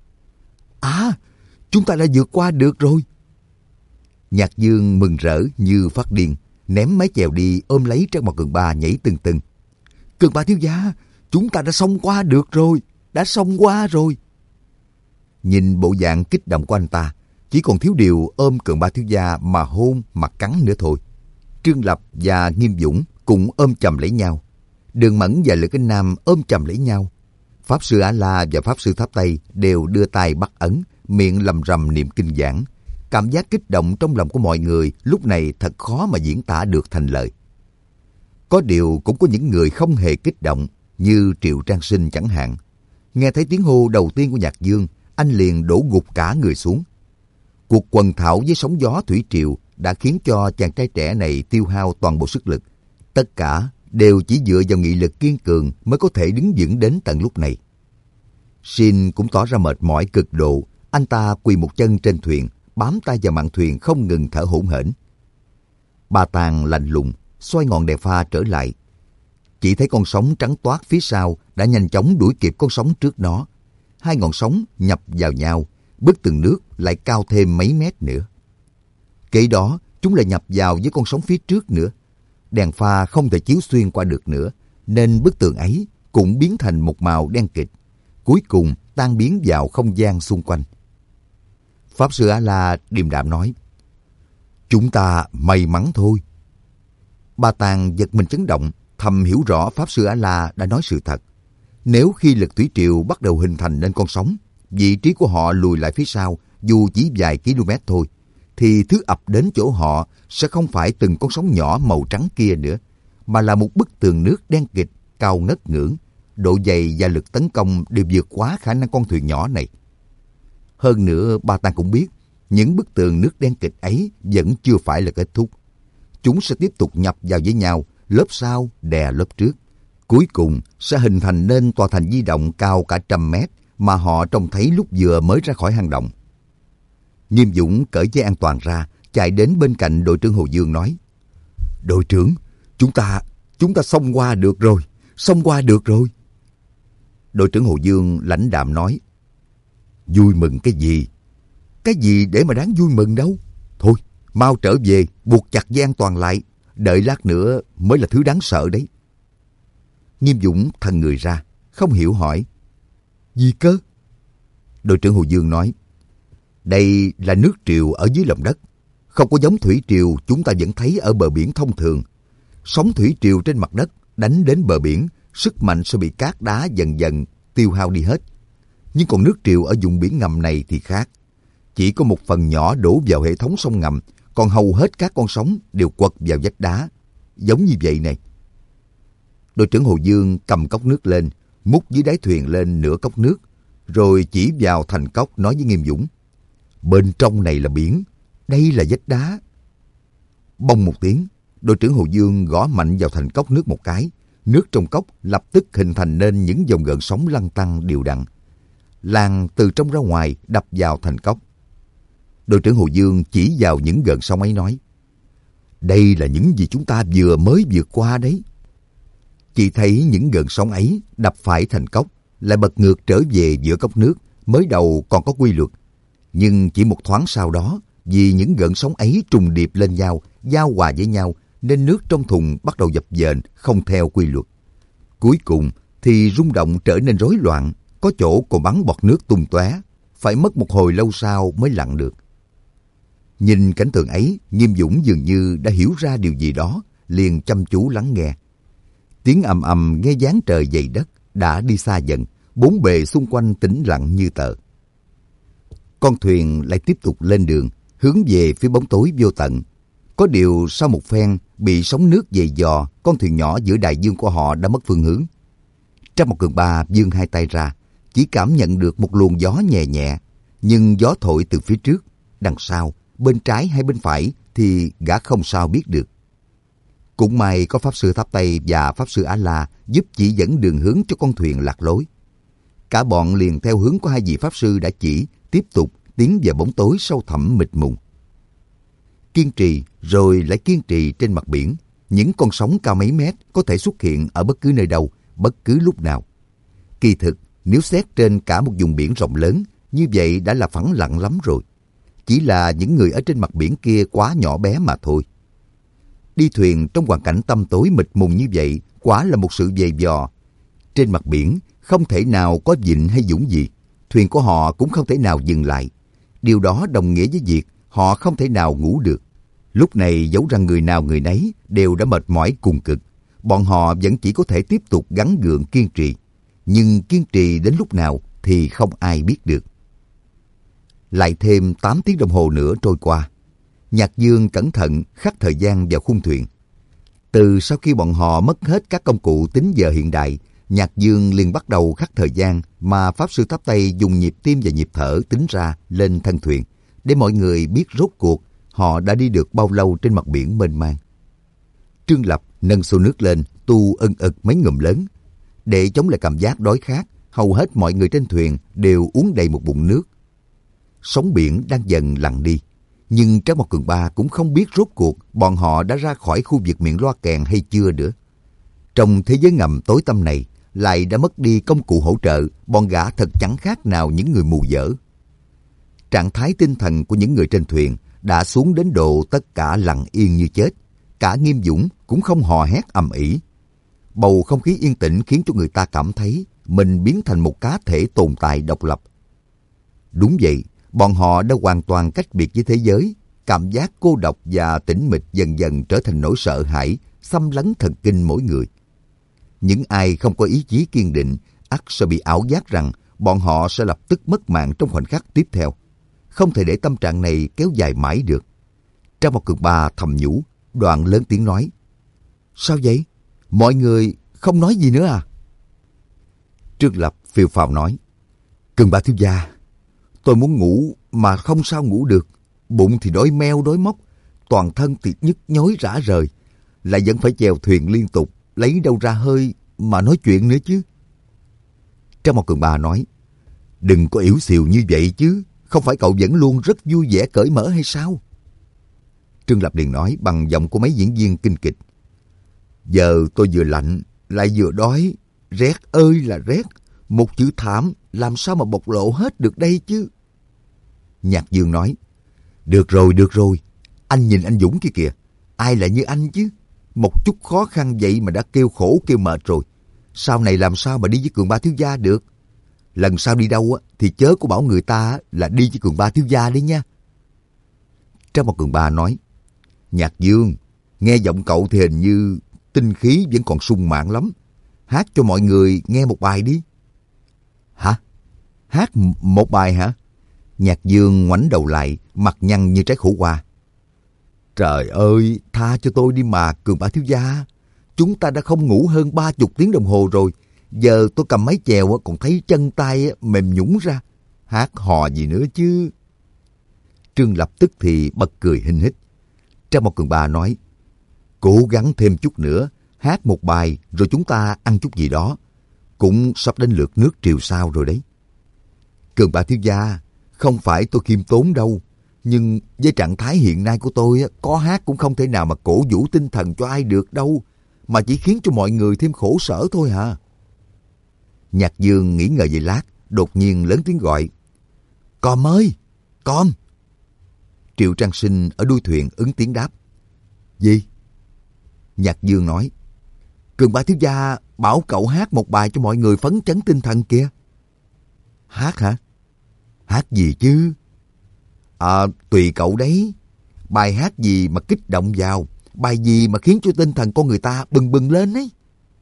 À, chúng ta đã vượt qua được rồi. Nhạc Dương mừng rỡ như phát điên, ném mái chèo đi ôm lấy Trắc Mộc Cường Ba nhảy tưng tưng. Cường Ba thiếu gia, chúng ta đã xông qua được rồi, đã xông qua rồi. Nhìn bộ dạng kích động của anh ta, chỉ còn thiếu điều ôm Cường Ba thiếu gia mà hôn mà cắn nữa thôi. Trương Lập và Nghiêm Dũng cũng ôm chầm lấy nhau. Đường Mẫn và Lữ Kinh Nam ôm chầm lấy nhau. Pháp sư Á La và Pháp sư Tháp Tây đều đưa tay bắt ấn, miệng lầm rầm niệm kinh giảng. Cảm giác kích động trong lòng của mọi người lúc này thật khó mà diễn tả được thành lời. Có điều cũng có những người không hề kích động, như Triệu Trang Sinh chẳng hạn. Nghe thấy tiếng hô đầu tiên của Nhạc Dương, anh liền đổ gục cả người xuống. Cuộc quần thảo với sóng gió thủy triều đã khiến cho chàng trai trẻ này tiêu hao toàn bộ sức lực. Tất cả đều chỉ dựa vào nghị lực kiên cường mới có thể đứng vững đến tận lúc này. Shin cũng tỏ ra mệt mỏi cực độ. Anh ta quỳ một chân trên thuyền, bám tay vào mạn thuyền không ngừng thở hổn hển. Ba Tàng lạnh lùng xoay ngọn đèn pha trở lại. Chỉ thấy con sóng trắng toát phía sau đã nhanh chóng đuổi kịp con sóng trước nó. Hai ngọn sóng nhập vào nhau, bức tường nước lại cao thêm mấy mét nữa. Kế đó, chúng lại nhập vào với con sóng phía trước nữa. Đèn pha không thể chiếu xuyên qua được nữa, nên bức tường ấy cũng biến thành một màu đen kịt, cuối cùng tan biến vào không gian xung quanh. Pháp sư A-la điềm đạm nói, chúng ta may mắn thôi. Ba Tàng giật mình chấn động, thầm hiểu rõ Pháp sư A-la đã nói sự thật. Nếu khi lực thủy triều bắt đầu hình thành nên con sóng, vị trí của họ lùi lại phía sau dù chỉ vài km thôi, thì thứ ập đến chỗ họ sẽ không phải từng con sóng nhỏ màu trắng kia nữa, mà là một bức tường nước đen kịt cao ngất ngưỡng. Độ dày và lực tấn công đều vượt quá khả năng con thuyền nhỏ này. Hơn nữa, Ba Tàng cũng biết, những bức tường nước đen kịt ấy vẫn chưa phải là kết thúc. Chúng sẽ tiếp tục nhập vào với nhau, lớp sau đè lớp trước. Cuối cùng sẽ hình thành nên tòa thành di động cao cả 100 mét mà họ trông thấy lúc vừa mới ra khỏi hang động. Nghiêm Dũng cởi dây an toàn ra, chạy đến bên cạnh đội trưởng Hồ Dương nói, đội trưởng, chúng ta xông qua được rồi. Đội trưởng Hồ Dương lãnh đạm nói, vui mừng cái gì? Cái gì để mà đáng vui mừng đâu. Thôi, mau trở về, buộc chặt dây an toàn lại. Đợi lát nữa mới là thứ đáng sợ đấy. Nghiêm Dũng thần người ra, không hiểu hỏi, gì cơ? Đội trưởng Hồ Dương nói, đây là nước triều ở dưới lòng đất. Không có giống thủy triều chúng ta vẫn thấy ở bờ biển thông thường. Sóng thủy triều trên mặt đất đánh đến bờ biển, sức mạnh sẽ bị cát đá dần dần tiêu hao đi hết. Nhưng còn nước triều ở vùng biển ngầm này thì khác. Chỉ có một phần nhỏ đổ vào hệ thống sông ngầm, còn hầu hết các con sóng đều quật vào vách đá. Giống như vậy này. Đội trưởng Hồ Dương cầm cốc nước lên, múc dưới đáy thuyền lên nửa cốc nước, rồi chỉ vào thành cốc nói với Nghiêm Dũng, bên trong này là biển, đây là vách đá. Bông một tiếng, đội trưởng Hồ Dương gõ mạnh vào thành cốc nước một cái. Nước trong cốc lập tức hình thành nên những dòng gợn sóng lăn tăn đều đặn. Làn từ trong ra ngoài đập vào thành cốc. Đội trưởng Hồ Dương chỉ vào những gợn sóng ấy nói, đây là những gì chúng ta vừa mới vượt qua đấy. Chỉ thấy những gợn sóng ấy đập phải thành cốc, lại bật ngược trở về giữa cốc nước. Mới đầu còn có quy luật, nhưng chỉ một thoáng sau đó, vì những gợn sóng ấy trùng điệp lên nhau, giao hòa với nhau, nên nước trong thùng bắt đầu dập dềnh không theo quy luật. Cuối cùng thì rung động trở nên rối loạn, có chỗ còn bắn bọt nước tung tóe, phải mất một hồi lâu sau mới lặn được. Nhìn cảnh tượng ấy, Nghiêm Dũng dường như đã hiểu ra điều gì đó, liền chăm chú lắng nghe. Tiếng ầm ầm nghe dáng trời dày đất đã đi xa dần, bốn bề xung quanh tĩnh lặng như tờ. Con thuyền lại tiếp tục lên đường, hướng về phía bóng tối vô tận. Có điều sau một phen bị sóng nước dày dò, con thuyền nhỏ giữa đại dương của họ đã mất phương hướng. Trong một cường ba vươn hai tay ra, chỉ cảm nhận được một luồng gió nhẹ nhẹ, nhưng gió thổi từ phía trước, đằng sau, bên trái hay bên phải thì gã không sao biết được. Cũng may có Pháp sư Tháp Tây và Pháp sư A-la giúp chỉ dẫn đường hướng cho con thuyền lạc lối. Cả bọn liền theo hướng của hai vị Pháp sư đã chỉ, tiếp tục tiến vào bóng tối sâu thẳm mịt mùng. Kiên trì rồi lại kiên trì trên mặt biển, những con sóng cao mấy mét có thể xuất hiện ở bất cứ nơi đâu, bất cứ lúc nào. Kỳ thực, nếu xét trên cả một vùng biển rộng lớn, như vậy đã là phẳng lặng lắm rồi. Chỉ là những người ở trên mặt biển kia quá nhỏ bé mà thôi. Đi thuyền trong hoàn cảnh tăm tối mịt mùng như vậy quả là một sự dày vò. Trên mặt biển không thể nào có vịnh hay dũng gì, thuyền của họ cũng không thể nào dừng lại. Điều đó đồng nghĩa với việc họ không thể nào ngủ được. Lúc này dẫu rằng người nào người nấy đều đã mệt mỏi cùng cực, bọn họ vẫn chỉ có thể tiếp tục gắng gượng kiên trì. Nhưng kiên trì đến lúc nào thì không ai biết được. Lại thêm 8 tiếng đồng hồ nữa trôi qua. Nhạc Dương cẩn thận khắc thời gian vào khung thuyền. Từ sau khi bọn họ mất hết các công cụ tính giờ hiện đại, Nhạc Dương liền bắt đầu khắc thời gian mà Pháp Sư Tháp Tây dùng nhịp tim và nhịp thở tính ra lên thân thuyền, để mọi người biết rốt cuộc họ đã đi được bao lâu trên mặt biển mênh mang. Trương Lập nâng xô nước lên, tu ân ực mấy ngụm lớn. Để chống lại cảm giác đói khát, hầu hết mọi người trên thuyền đều uống đầy một bụng nước. Sóng biển đang dần lặng đi, nhưng Trác Mộc Cường Ba cũng không biết rốt cuộc bọn họ đã ra khỏi khu vực miệng loa kèn hay chưa nữa. Trong thế giới ngầm tối tăm này, lại đã mất đi công cụ hỗ trợ, bọn gã thật chẳng khác nào những người mù dở. Trạng thái tinh thần của những người trên thuyền đã xuống đến độ tất cả lặng yên như chết. Cả Nghiêm Dũng cũng không hò hét ầm ĩ. Bầu không khí yên tĩnh khiến cho người ta cảm thấy mình biến thành một cá thể tồn tại độc lập. Đúng vậy, bọn họ đã hoàn toàn cách biệt với thế giới. Cảm giác cô độc và tĩnh mịch dần dần trở thành nỗi sợ hãi, xâm lấn thần kinh mỗi người. Những ai không có ý chí kiên định, ắt sẽ bị ảo giác rằng bọn họ sẽ lập tức mất mạng trong khoảnh khắc tiếp theo. Không thể để tâm trạng này kéo dài mãi được. Trác Mộc Cường Ba thầm nhủ, đoạn lớn tiếng nói: Sao vậy? Mọi người không nói gì nữa à? Trương Lập phiêu phào nói: Cường Ba thiếu gia, tôi muốn ngủ mà không sao ngủ được. Bụng thì đói meo đói móc, toàn thân thì nhức nhối rã rời, lại vẫn phải chèo thuyền liên tục, lấy đâu ra hơi mà nói chuyện nữa chứ. Trác Mộc Cường Ba nói: Đừng có yếu xìu như vậy chứ, không phải cậu vẫn luôn rất vui vẻ cởi mở hay sao? Trương Lập liền nói bằng giọng của mấy diễn viên kinh kịch: Giờ tôi vừa lạnh, lại vừa đói, rét ơi là rét, một chữ thảm làm sao mà bộc lộ hết được đây chứ? Nhạc Dương nói: Được rồi, anh nhìn anh Dũng kia kìa, ai lại như anh chứ? Một chút khó khăn vậy mà đã kêu khổ kêu mệt rồi, sau này làm sao mà đi với Cường Ba thiếu gia được? Lần sau đi đâu thì chớ có bảo người ta là đi với Cường Ba thiếu gia đấy nha. Trác Mộc Cường Ba nói: Nhạc Dương, nghe giọng cậu thì hình như tinh khí vẫn còn sung mãn lắm. Hát cho mọi người nghe một bài đi. Hả? Hát một bài hả? Nhạc Dương ngoảnh đầu lại, mặt nhăn như trái khổ qua. Trời ơi, tha cho tôi đi mà Cường Ba thiếu gia. Chúng ta đã không ngủ hơn 30 tiếng đồng hồ rồi. Giờ tôi cầm máy chèo còn thấy chân tay mềm nhũn ra. Hát hò gì nữa chứ? Trương Lập tức thì bật cười hinh hích. Trác Mộc Cường Ba nói: Cố gắng thêm chút nữa, hát một bài rồi chúng ta ăn chút gì đó. Cũng sắp đến lượt nước triều sao rồi đấy. Cường Ba thiếu gia, không phải tôi khiêm tốn đâu, nhưng với trạng thái hiện nay của tôi, có hát cũng không thể nào mà cổ vũ tinh thần cho ai được đâu, mà chỉ khiến cho mọi người thêm khổ sở thôi hả? Nhạc Dương nghĩ ngợi giây lát, đột nhiên lớn tiếng gọi: Com ơi, Com! Triệu Trang Sinh ở đuôi thuyền ứng tiếng đáp: Gì? Nhạc Dương nói: Cường Ba thiếu gia bảo cậu hát một bài cho mọi người phấn chấn tinh thần kìa. Hát hả? Hát gì chứ? Tùy cậu đấy. Bài hát gì mà kích động vào, bài gì mà khiến cho tinh thần con người ta bừng bừng lên ấy.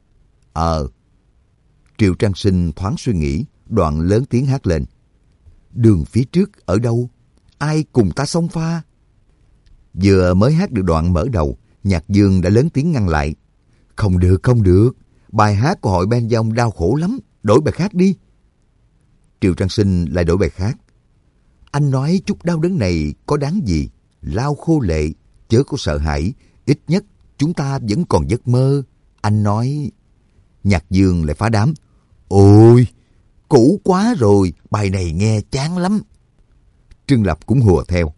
Triệu Trang Sinh thoáng suy nghĩ, đoạn lớn tiếng hát lên: Đường phía trước ở đâu? Ai cùng ta xông pha? Vừa mới hát được đoạn mở đầu, Nhạc Dương đã lớn tiếng ngăn lại: Không được, bài hát của hội Ben Dông đau khổ lắm, đổi bài khác đi. Triệu Trang Sinh lại đổi bài khác: Anh nói chút đau đớn này có đáng gì, lau khô lệ, chớ có sợ hãi, ít nhất chúng ta vẫn còn giấc mơ. Anh nói... Nhạc Dương lại phá đám: Ôi, cũ quá rồi, bài này nghe chán lắm. Trương Lập cũng hùa theo: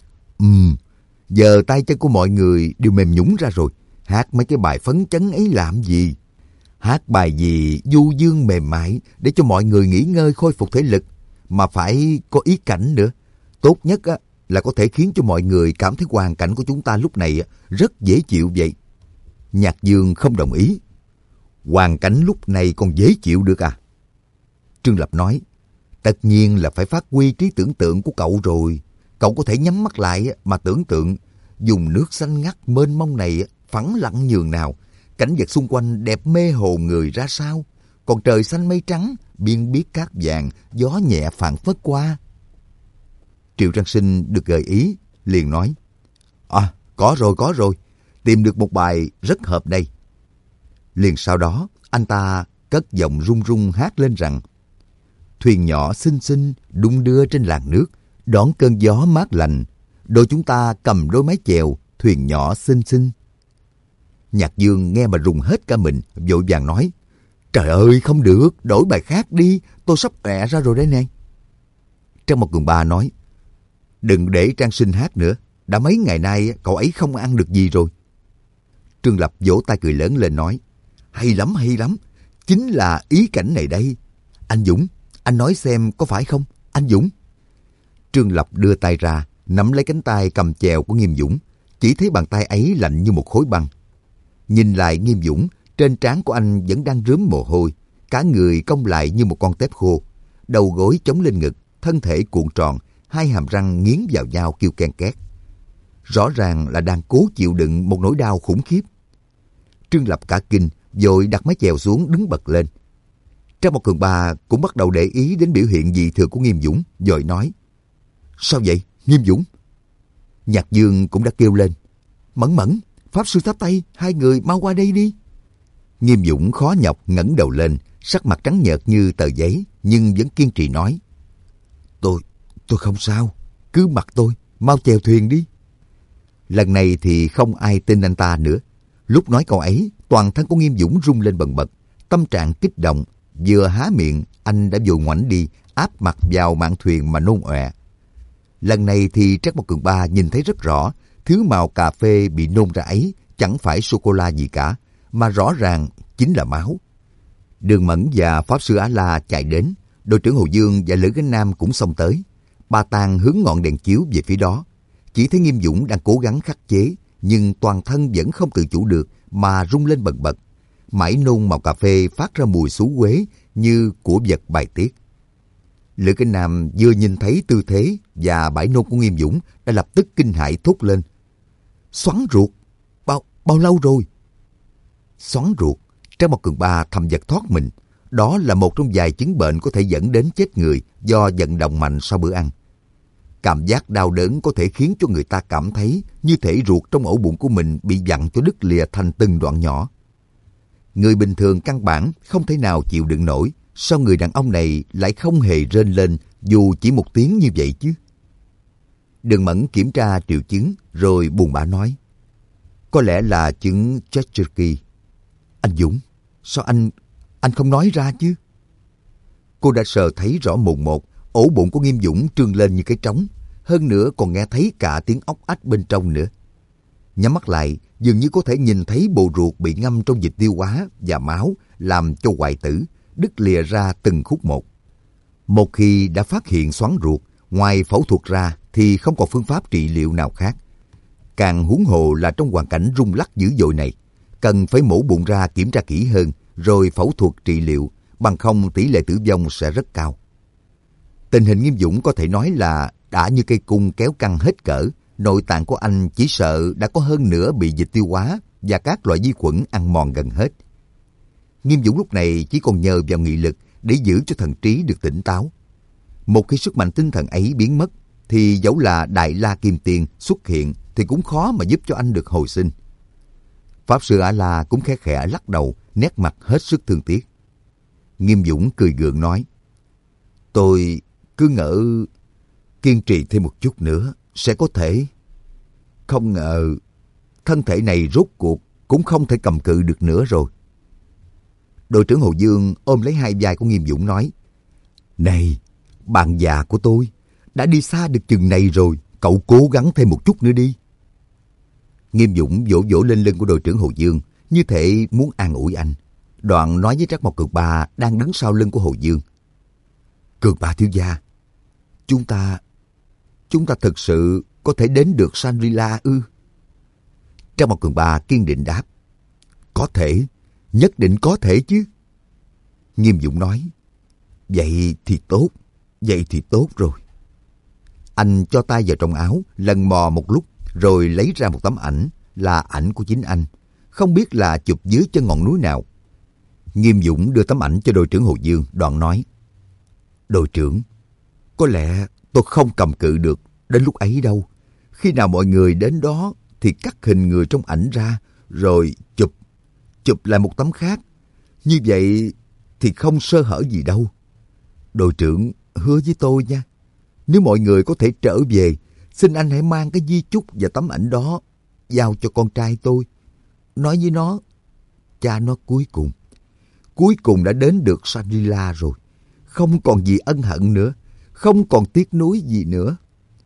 Giờ tay chân của mọi người đều mềm nhũn ra rồi, hát mấy cái bài phấn chấn ấy làm gì? Hát bài gì du dương mềm mại để cho mọi người nghỉ ngơi khôi phục thể lực, mà phải có ý cảnh nữa. Tốt nhất là có thể khiến cho mọi người cảm thấy hoàn cảnh của chúng ta lúc này rất dễ chịu vậy. Nhạc Dương không đồng ý: Hoàn cảnh lúc này còn dễ chịu được à? Trương Lập nói: Tất nhiên là phải phát huy trí tưởng tượng của cậu rồi. Cậu có thể nhắm mắt lại mà tưởng tượng dùng nước xanh ngắt mênh mông này phẳng lặng nhường nào, cảnh vật xung quanh đẹp mê hồn người ra sao, còn trời xanh mây trắng, biên biếc cát vàng, gió nhẹ phảng phất qua. Triệu Trang Sinh được gợi ý, liền nói: Có rồi, tìm được một bài rất hợp đây. Liền sau đó, anh ta cất giọng run run hát lên rằng: thuyền nhỏ xinh xinh đung đưa trên làn nước, đón cơn gió mát lành, đôi chúng ta cầm đôi mái chèo, thuyền nhỏ xinh xinh. Nhạc Dương nghe mà rùng hết cả mình, vội vàng nói: trời ơi, không được, đổi bài khác đi, tôi sắp ọe ra rồi đấy nè. Trang Một Cường Ba nói: đừng để Trang Sinh hát nữa, đã mấy ngày nay cậu ấy không ăn được gì rồi. Trương Lập vỗ tay cười lớn lên nói: hay lắm, chính là ý cảnh này đây. Anh Dũng, anh nói xem có phải không, anh Dũng? Trương Lập đưa tay ra, nắm lấy cánh tay cầm chèo của Nghiêm Dũng, chỉ thấy bàn tay ấy lạnh như một khối băng. Nhìn lại Nghiêm Dũng, trên trán của anh vẫn đang rướm mồ hôi, cả người cong lại như một con tép khô, đầu gối chống lên ngực, thân thể cuộn tròn, hai hàm răng nghiến vào nhau kêu ken két. Rõ ràng là đang cố chịu đựng một nỗi đau khủng khiếp. Trương Lập cả kinh, vội đặt mái chèo xuống đứng bật lên. Trang Một Cường Ba cũng bắt đầu để ý đến biểu hiện dị thường của Nghiêm Dũng, vội nói: sao vậy, Nghiêm Dũng? Nhạc Dương cũng đã kêu lên: Mẫn, Pháp Sư Tháp Tây, hai người mau qua đây đi. Nghiêm Dũng khó nhọc ngẩng đầu lên, sắc mặt trắng nhợt như tờ giấy, nhưng vẫn kiên trì nói: Tôi không sao, cứ mặc tôi, mau chèo thuyền đi. Lần này thì không ai tin anh ta nữa. Lúc nói câu ấy, toàn thân của Nghiêm Dũng rung lên bần bật, tâm trạng kích động, vừa há miệng, anh đã vội ngoảnh đi, áp mặt vào mạn thuyền mà nôn ọe. Lần này thì Trác Mộc Cường Ba nhìn thấy rất rõ, thứ màu cà phê bị nôn ra ấy chẳng phải sô-cô-la gì cả, mà rõ ràng chính là máu. Đường Mẫn và Pháp Sư Á-La chạy đến, đội trưởng Hồ Dương và Lữ Gánh Nam cũng xông tới. Ba Tàng hướng ngọn đèn chiếu về phía đó, chỉ thấy Nghiêm Dũng đang cố gắng khắc chế, nhưng toàn thân vẫn không tự chủ được mà rung lên bần bật. Mãi nôn màu cà phê phát ra mùi xú uế như của vật bài tiết. Lữ Gánh Nam vừa nhìn thấy tư thế và bãi nôn của Nghiêm Dũng đã lập tức kinh hãi thốt lên: xoắn ruột, bao lâu rồi? Xoắn ruột, Trác Mộc Cường Ba thầm giật thoát mình. Đó là một trong vài chứng bệnh có thể dẫn đến chết người do vận động mạnh sau bữa ăn. Cảm giác đau đớn có thể khiến cho người ta cảm thấy như thể ruột trong ổ bụng của mình bị vặn cho đứt lìa thành từng đoạn nhỏ. Người bình thường căn bản không thể nào chịu đựng nổi, sao người đàn ông này lại không hề rên lên dù chỉ một tiếng như vậy chứ? Đường Mẫn kiểm tra triệu chứng rồi buồn bã nói: có lẽ là chứng Chesterky. Anh Dũng, sao anh không nói ra chứ? Cô đã sờ thấy rõ mồn một, ổ bụng của Nghiêm Dũng trương lên như cái trống, hơn nữa còn nghe thấy cả tiếng ốc ách bên trong nữa. Nhắm mắt lại, dường như có thể nhìn thấy bộ ruột bị ngâm trong dịch tiêu hóa và máu làm cho hoại tử, đứt lìa ra từng khúc một. Một khi đã phát hiện xoắn ruột, ngoài phẫu thuật ra thì không còn phương pháp trị liệu nào khác. Càng huống hồ là trong hoàn cảnh rung lắc dữ dội này, cần phải mổ bụng ra kiểm tra kỹ hơn rồi phẫu thuật trị liệu, bằng không tỷ lệ tử vong sẽ rất cao. Tình hình Nghiêm Dũng có thể nói là đã như cây cung kéo căng hết cỡ, nội tạng của anh chỉ sợ đã có hơn nửa bị dịch tiêu hóa và các loại vi khuẩn ăn mòn gần hết. Nghiêm Dũng lúc này chỉ còn nhờ vào nghị lực để giữ cho thần trí được tỉnh táo. Một khi sức mạnh tinh thần ấy biến mất, thì dẫu là Đại La Kim Tiên xuất hiện thì cũng khó mà giúp cho anh được hồi sinh. Pháp Sư A-La cũng khẽ khẽ lắc đầu, nét mặt hết sức thương tiếc. Nghiêm Dũng cười gượng nói: tôi cứ ngỡ kiên trì thêm một chút nữa sẽ có thể. Không ngờ thân thể này rốt cuộc cũng không thể cầm cự được nữa rồi. Đội trưởng Hồ Dương ôm lấy hai vai của Nghiêm Dũng nói: này, bạn già của tôi, đã đi xa được chừng này rồi, cậu cố gắng thêm một chút nữa đi. Nghiêm Dũng vỗ vỗ lên lưng của đội trưởng Hồ Dương, như thể muốn an ủi anh. Đoạn nói với Trác Mộc Cường Ba đang đứng sau lưng của Hồ Dương: Cường Ba thiếu gia, chúng ta thực sự có thể đến được Shangri-La ư? Trác Mộc Cường Ba kiên định đáp: có thể, nhất định có thể chứ. Nghiêm Dũng nói: vậy thì tốt rồi. Anh cho tay vào trong áo, lần mò một lúc, rồi lấy ra một tấm ảnh, là ảnh của chính anh, không biết là chụp dưới chân ngọn núi nào. Nghiêm Dũng đưa tấm ảnh cho đội trưởng Hồ Dương, đoạn nói: đội trưởng, có lẽ tôi không cầm cự được đến lúc ấy đâu. Khi nào mọi người đến đó thì cắt hình người trong ảnh ra, rồi chụp lại một tấm khác. Như vậy thì không sơ hở gì đâu. Đội trưởng hứa với tôi nha, nếu mọi người có thể trở về, xin anh hãy mang cái di chúc và tấm ảnh đó giao cho con trai tôi. Nói với nó, cha nó cuối cùng đã đến được Shangri-La rồi. Không còn gì ân hận nữa, không còn tiếc nuối gì nữa.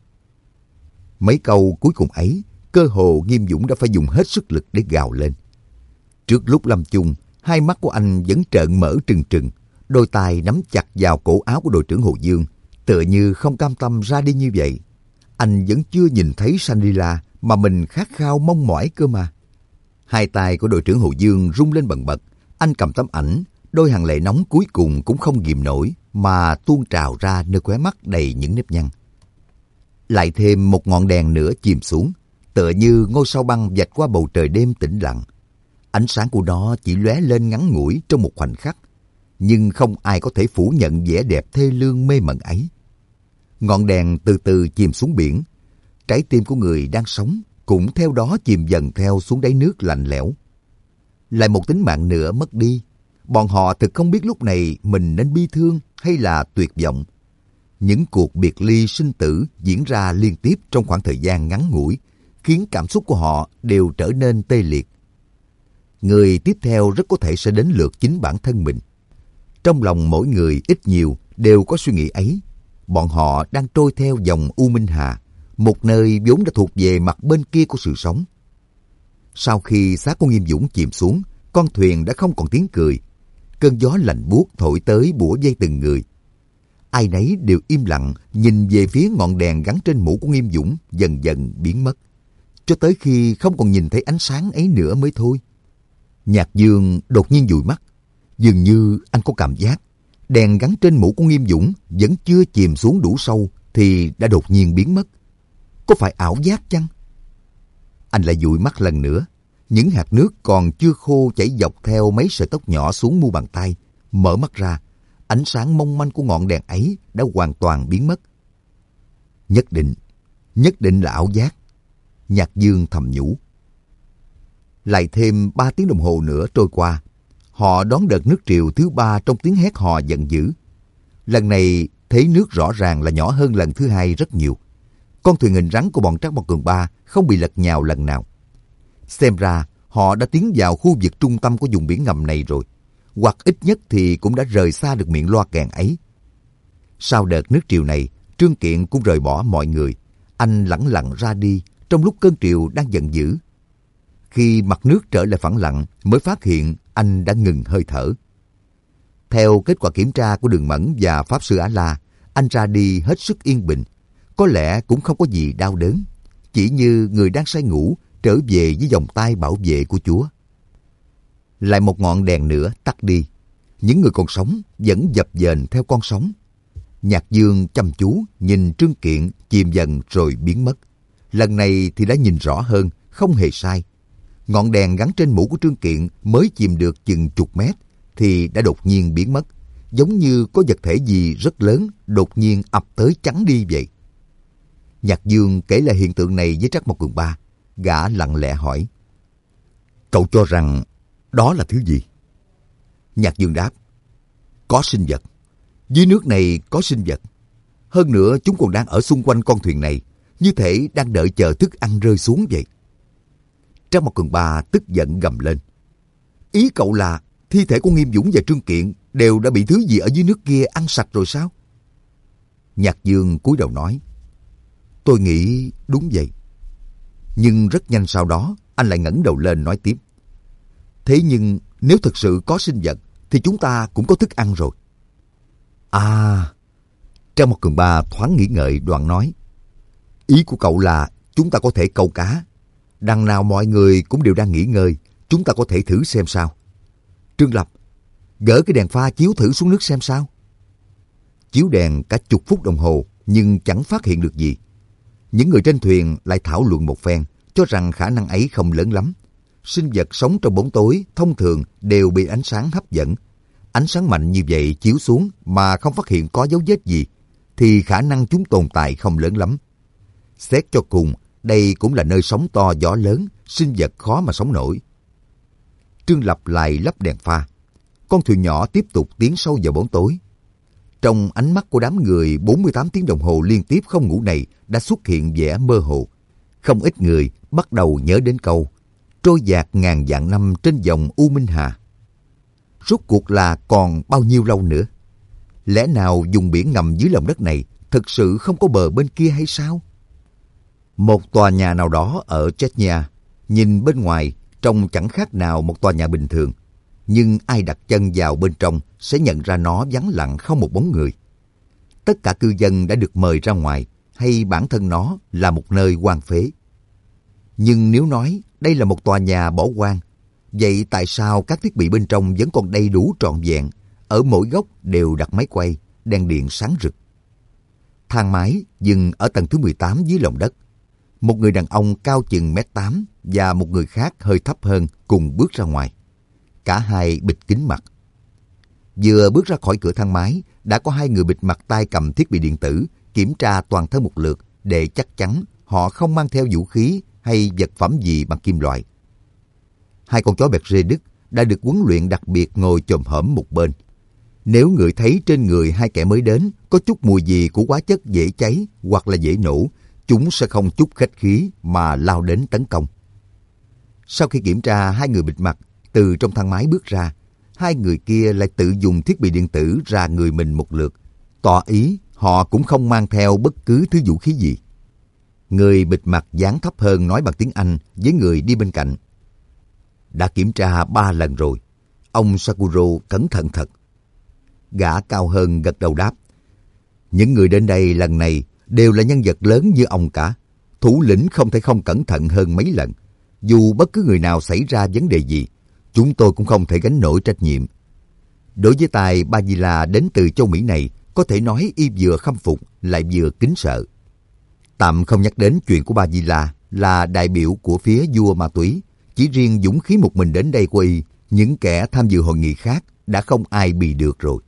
Mấy câu cuối cùng ấy, cơ hồ Nghiêm Dũng đã phải dùng hết sức lực để gào lên. Trước lúc lâm chung, hai mắt của anh vẫn trợn mở trừng trừng, đôi tay nắm chặt vào cổ áo của đội trưởng Hồ Dương, tựa như không cam tâm ra đi như vậy. Anh vẫn chưa nhìn thấy Shangri-La mà mình khát khao mong mỏi cơ mà. Hai tay của đội trưởng Hồ Dương rung lên bần bật. Anh cầm tấm ảnh, đôi hàng lệ nóng cuối cùng cũng không ghìm nổi mà tuôn trào ra nơi khóe mắt đầy những nếp nhăn. Lại thêm một ngọn đèn nữa chìm xuống, tựa như ngôi sao băng vạch qua bầu trời đêm tĩnh lặng. Ánh sáng của nó chỉ lóe lên ngắn ngủi trong một khoảnh khắc, nhưng không ai có thể phủ nhận vẻ đẹp thê lương mê mẩn ấy. Ngọn đèn từ từ chìm xuống biển, trái tim của người đang sống cũng theo đó chìm dần theo xuống đáy nước lạnh lẽo. Lại một tính mạng nữa mất đi. Bọn họ thực không biết lúc này mình nên bi thương hay là tuyệt vọng. Những cuộc biệt ly sinh tử diễn ra liên tiếp trong khoảng thời gian ngắn ngủi, khiến cảm xúc của họ đều trở nên tê liệt. Người tiếp theo rất có thể sẽ đến lượt chính bản thân mình. Trong lòng mỗi người ít nhiều đều có suy nghĩ ấy. Bọn họ đang trôi theo dòng U Minh Hà, một nơi vốn đã thuộc về mặt bên kia của sự sống. Sau khi xác của Nghiêm Dũng chìm xuống, con thuyền đã không còn tiếng cười. Cơn gió lạnh buốt thổi tới bủa vây từng người. Ai nấy đều im lặng nhìn về phía ngọn đèn gắn trên mũ của Nghiêm Dũng dần dần biến mất, cho tới khi không còn nhìn thấy ánh sáng ấy nữa mới thôi. Nhạc Dương đột nhiên dụi mắt. Dường như anh có cảm giác đèn gắn trên mũ của Nghiêm Dũng vẫn chưa chìm xuống đủ sâu thì đã đột nhiên biến mất. Có phải ảo giác chăng? Anh lại dụi mắt lần nữa. Những hạt nước còn chưa khô chảy dọc theo mấy sợi tóc nhỏ xuống mu bàn tay. Mở mắt ra, ánh sáng mong manh của ngọn đèn ấy đã hoàn toàn biến mất. Nhất định là ảo giác. Nhạc Dương thầm nhủ. Lại thêm 3 tiếng đồng hồ nữa trôi qua, họ đón đợt nước triều thứ 3 trong tiếng hét hò giận dữ. Lần này thế nước rõ ràng là nhỏ hơn lần thứ 2 rất nhiều. Con thuyền hình rắn của bọn Trác Mộc Cường Ba không bị lật nhào lần nào. Xem ra họ đã tiến vào khu vực trung tâm của vùng biển ngầm này rồi, hoặc ít nhất thì cũng đã rời xa được miệng loa kèn ấy. Sau đợt nước triều này, Trương Kiện cũng rời bỏ mọi người. Anh lẳng lặng ra đi trong lúc cơn triều đang giận dữ. Khi mặt nước trở lại phẳng lặng mới phát hiện anh đã ngừng hơi thở. Theo kết quả kiểm tra của Đường Mẫn và Pháp Sư Á La, anh ra đi hết sức yên bình. Có lẽ cũng không có gì đau đớn, chỉ như người đang say ngủ trở về với vòng tay bảo vệ của Chúa. Lại một ngọn đèn nữa tắt đi. Những người còn sống vẫn dập dềnh theo con sóng. Nhạc Dương chăm chú nhìn Trương Kiện chìm dần rồi biến mất. Lần này thì đã nhìn rõ hơn, không hề sai. Ngọn đèn gắn trên mũ của Trương Kiện mới chìm được chừng chục mét thì đã đột nhiên biến mất, giống như có vật thể gì rất lớn đột nhiên ập tới chắn đi vậy. Nhạc Dương kể lại hiện tượng này với Trác Mộc Cường Ba. Gã lặng lẽ hỏi: Cậu cho rằng đó là thứ gì? Nhạc Dương đáp: Có sinh vật. Dưới nước này có sinh vật. Hơn nữa chúng còn đang ở xung quanh con thuyền này, như thể đang đợi chờ thức ăn rơi xuống vậy. Trác Mộc Cường Ba tức giận gầm lên: Ý cậu là thi thể của Nghiêm Dũng và Trương Kiện đều đã bị thứ gì ở dưới nước kia ăn sạch rồi sao? Nhạc Dương cúi đầu nói: Tôi nghĩ đúng vậy. Nhưng rất nhanh sau đó, anh lại ngẩng đầu lên nói tiếp: Thế nhưng nếu thực sự có sinh vật, thì chúng ta cũng có thức ăn rồi. À, Trác Mộc Cường Ba thoáng nghĩ ngợi đoạn nói: Ý của cậu là chúng ta có thể câu cá. Đằng nào mọi người cũng đều đang nghỉ ngơi, chúng ta có thể thử xem sao. Trương Lập, gỡ cái đèn pha chiếu thử xuống nước xem sao. Chiếu đèn cả chục phút đồng hồ nhưng chẳng phát hiện được gì. Những người trên thuyền lại thảo luận một phen, cho rằng khả năng ấy không lớn lắm. Sinh vật sống trong bóng tối thông thường đều bị ánh sáng hấp dẫn. Ánh sáng mạnh như vậy chiếu xuống mà không phát hiện có dấu vết gì, thì khả năng chúng tồn tại không lớn lắm. Xét cho cùng, đây cũng là nơi sóng to gió lớn, sinh vật khó mà sống nổi. Trương Lập lại lắp đèn pha. con thuyền nhỏ tiếp tục tiến sâu vào bóng tối. Trong ánh mắt của đám người 48 tiếng đồng hồ liên tiếp không ngủ này đã xuất hiện vẻ mơ hồ. Không ít người bắt đầu nhớ đến câu trôi dạt ngàn vạn năm trên dòng U Minh Hà. Rốt cuộc là còn bao nhiêu lâu nữa? Lẽ nào vùng biển ngầm dưới lòng đất này thực sự không có bờ bên kia hay sao? Một tòa nhà nào đó ở Chechnya, nhìn bên ngoài trông chẳng khác nào một tòa nhà bình thường. Nhưng ai đặt chân vào bên trong sẽ nhận ra nó vắng lặng không một bóng người. Tất cả cư dân đã được mời ra ngoài hay bản thân nó là một nơi hoang phế. Nhưng nếu nói đây là một tòa nhà bỏ hoang, vậy tại sao các thiết bị bên trong vẫn còn đầy đủ trọn vẹn, ở mỗi góc đều đặt máy quay, đèn điện sáng rực? Thang máy dừng ở tầng thứ 18 dưới lòng đất. Một người đàn ông cao chừng 1m8 và một người khác hơi thấp hơn cùng bước ra ngoài. Cả hai bịt kín mặt. Vừa bước ra khỏi cửa thang máy, đã có hai người bịt mặt tay cầm thiết bị điện tử, kiểm tra toàn thân một lượt để chắc chắn họ không mang theo vũ khí hay vật phẩm gì bằng kim loại. Hai con chó Berger Đức đã được huấn luyện đặc biệt ngồi chồm hổm một bên. Nếu ngửi thấy trên người hai kẻ mới đến có chút mùi gì của hóa chất dễ cháy hoặc là dễ nổ, chúng sẽ không chút khách khí mà lao đến tấn công. Sau khi kiểm tra hai người bịt mặt từ trong thang máy bước ra, hai người kia lại tự dùng thiết bị điện tử ra người mình một lượt, tỏ ý họ cũng không mang theo bất cứ thứ vũ khí gì. Người bịt mặt dáng thấp hơn nói bằng tiếng Anh với người đi bên cạnh. Đã kiểm tra 3 lần rồi. Ông Sakuro cẩn thận thật. Gã cao hơn gật đầu đáp. Những người đến đây lần này đều là nhân vật lớn như ông cả. Thủ lĩnh không thể không cẩn thận hơn mấy lần. Dù bất cứ người nào xảy ra vấn đề gì, chúng tôi cũng không thể gánh nổi trách nhiệm. Đối với tài Bajila đến từ châu Mỹ này, có thể nói y vừa khâm phục lại vừa kính sợ. Tạm không nhắc đến chuyện của Bajila là đại biểu của phía vua ma túy. Chỉ riêng dũng khí một mình đến đây của y, những kẻ tham dự hội nghị khác đã không ai bì được rồi.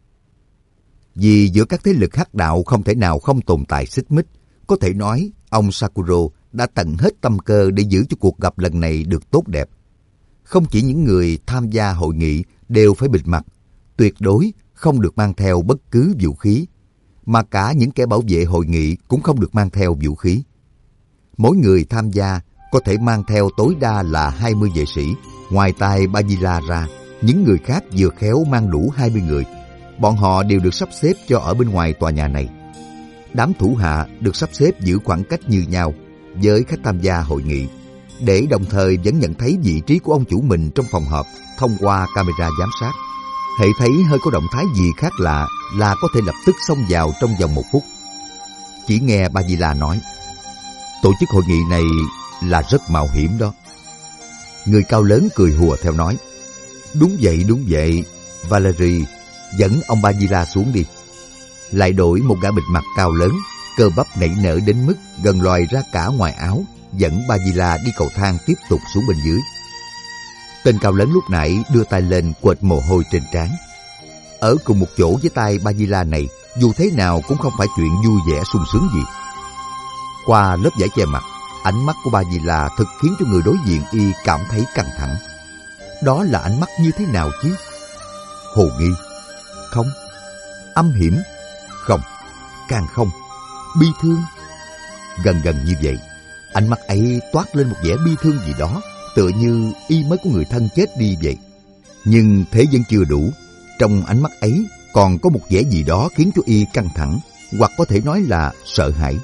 Vì giữa các thế lực hắc đạo không thể nào không tồn tại xích mích, có thể nói ông Sakuro đã tận hết tâm cơ để giữ cho cuộc gặp lần này được tốt đẹp. Không chỉ những người tham gia hội nghị đều phải bịt mặt, tuyệt đối không được mang theo bất cứ vũ khí, mà cả những kẻ bảo vệ hội nghị cũng không được mang theo vũ khí. Mỗi người tham gia có thể mang theo tối đa là 20 vệ sĩ. Ngoài tài Bajila ra, những người khác vừa khéo mang đủ 20 người. Bọn họ đều được sắp xếp cho ở bên ngoài tòa nhà này. Đám thủ hạ được sắp xếp giữ khoảng cách như nhau với khách tham gia hội nghị, để đồng thời vẫn nhận thấy vị trí của ông chủ mình trong phòng họp thông qua camera giám sát. Hễ thấy hơi có động thái gì khác lạ là có thể lập tức xông vào trong vòng 1 phút. Chỉ nghe Bajila nói, tổ chức hội nghị này là rất mạo hiểm đó. Người cao lớn cười hùa theo nói, đúng vậy, Valery, dẫn ông Bajila xuống đi. Lại đổi một gã bịt mặt cao lớn, cơ bắp nảy nở đến mức gần lòi ra cả ngoài áo, dẫn Bajila đi cầu thang tiếp tục xuống bên dưới. Tên cao lớn lúc nãy đưa tay lên quệt mồ hôi trên trán. Ở cùng một chỗ với tay Bajila này, dù thế nào cũng không phải chuyện vui vẻ sung sướng gì. Qua lớp vải che mặt, ánh mắt của Bajila thực khiến cho người đối diện y cảm thấy căng thẳng. Đó là ánh mắt như thế nào chứ? Hồ nghi? Không. Âm hiểm? Không. Càng không. Bi thương? Gần như vậy. Ánh mắt ấy toát lên một vẻ bi thương gì đó, tựa như y mới có người thân chết đi vậy. Nhưng thế vẫn chưa đủ. Trong ánh mắt ấy còn có một vẻ gì đó khiến cho y căng thẳng, hoặc có thể nói là sợ hãi.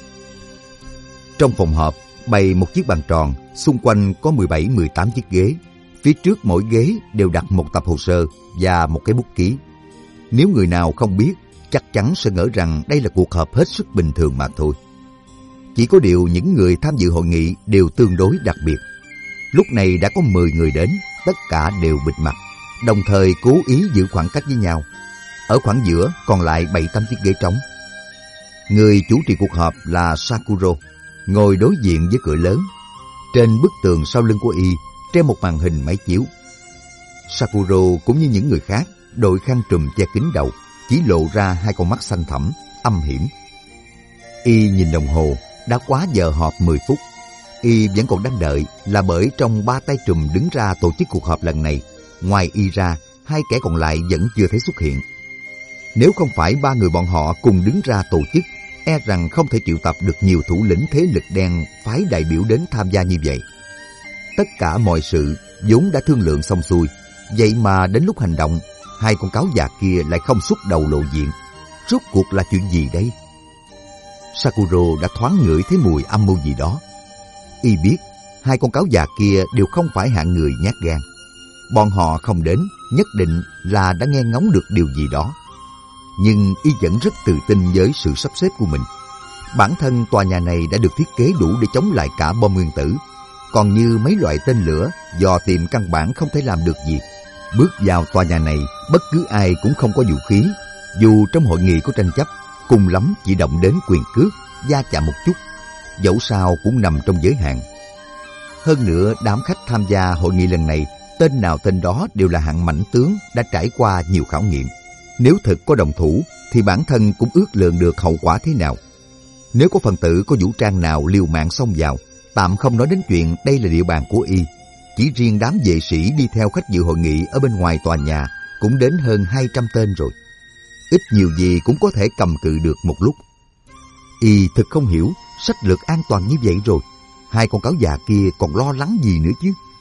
Trong phòng họp bày một chiếc bàn tròn, xung quanh có 17-18 chiếc ghế. Phía trước mỗi ghế đều đặt một tập hồ sơ và một cái bút ký. Nếu người nào không biết, chắc chắn sẽ ngỡ rằng đây là cuộc họp hết sức bình thường mà thôi. Chỉ có điều những người tham dự hội nghị đều tương đối đặc biệt. Lúc này đã có 10 người đến, tất cả đều bịt mặt, đồng thời cố ý giữ khoảng cách với nhau. Ở khoảng giữa còn lại 7-8 chiếc ghế trống. Người chủ trì cuộc họp là Sakuro, ngồi đối diện với cửa lớn. Trên bức tường sau lưng của y treo một màn hình máy chiếu. Sakuro cũng như những người khác đội khăn trùm che kín đầu, chỉ lộ ra hai con mắt xanh thẳm, âm hiểm. Y nhìn đồng hồ, đã quá giờ họp 10 phút. Y vẫn còn đang đợi là bởi trong 3 tay trùm đứng ra tổ chức cuộc họp lần này, ngoài y ra hai kẻ còn lại vẫn chưa thấy xuất hiện. Nếu không phải ba người bọn họ cùng đứng ra tổ chức, e rằng không thể triệu tập được nhiều thủ lĩnh thế lực đen phái đại biểu đến tham gia như vậy. Tất cả mọi sự vốn đã thương lượng xong xuôi, vậy mà đến lúc hành động, hai con cáo già kia lại không xuất đầu lộ diện. Rốt cuộc là chuyện gì đây? Sakuro đã thoáng ngửi thấy mùi âm mưu gì đó. Y biết hai con cáo già kia đều không phải hạng người nhát gan. Bọn họ không đến, nhất định là đã nghe ngóng được điều gì đó. Nhưng y vẫn rất tự tin với sự sắp xếp của mình. Bản thân tòa nhà này đã được thiết kế đủ để chống lại cả bom nguyên tử. Còn như mấy loại tên lửa, dò tìm căn bản không thể làm được gì. Bước vào tòa nhà này, bất cứ ai cũng không có vũ khí. Dù trong hội nghị có tranh chấp, cùng lắm chỉ động đến quyền cước, va chạm một chút. Dẫu sao cũng nằm trong giới hạn. Hơn nữa, đám khách tham gia hội nghị lần này, tên nào tên đó đều là hạng mãnh tướng đã trải qua nhiều khảo nghiệm. Nếu thực có đồng thủ, thì bản thân cũng ước lượng được hậu quả thế nào. Nếu có phần tử có vũ trang nào liều mạng xông vào, tạm không nói đến chuyện đây là địa bàn của y. Chỉ riêng đám vệ sĩ đi theo khách dự hội nghị ở bên ngoài tòa nhà cũng đến hơn 200 tên rồi. Ít nhiều gì cũng có thể cầm cự được một lúc. Y thực không hiểu, sách lược an toàn như vậy rồi, hai con cáo già kia còn lo lắng gì nữa chứ.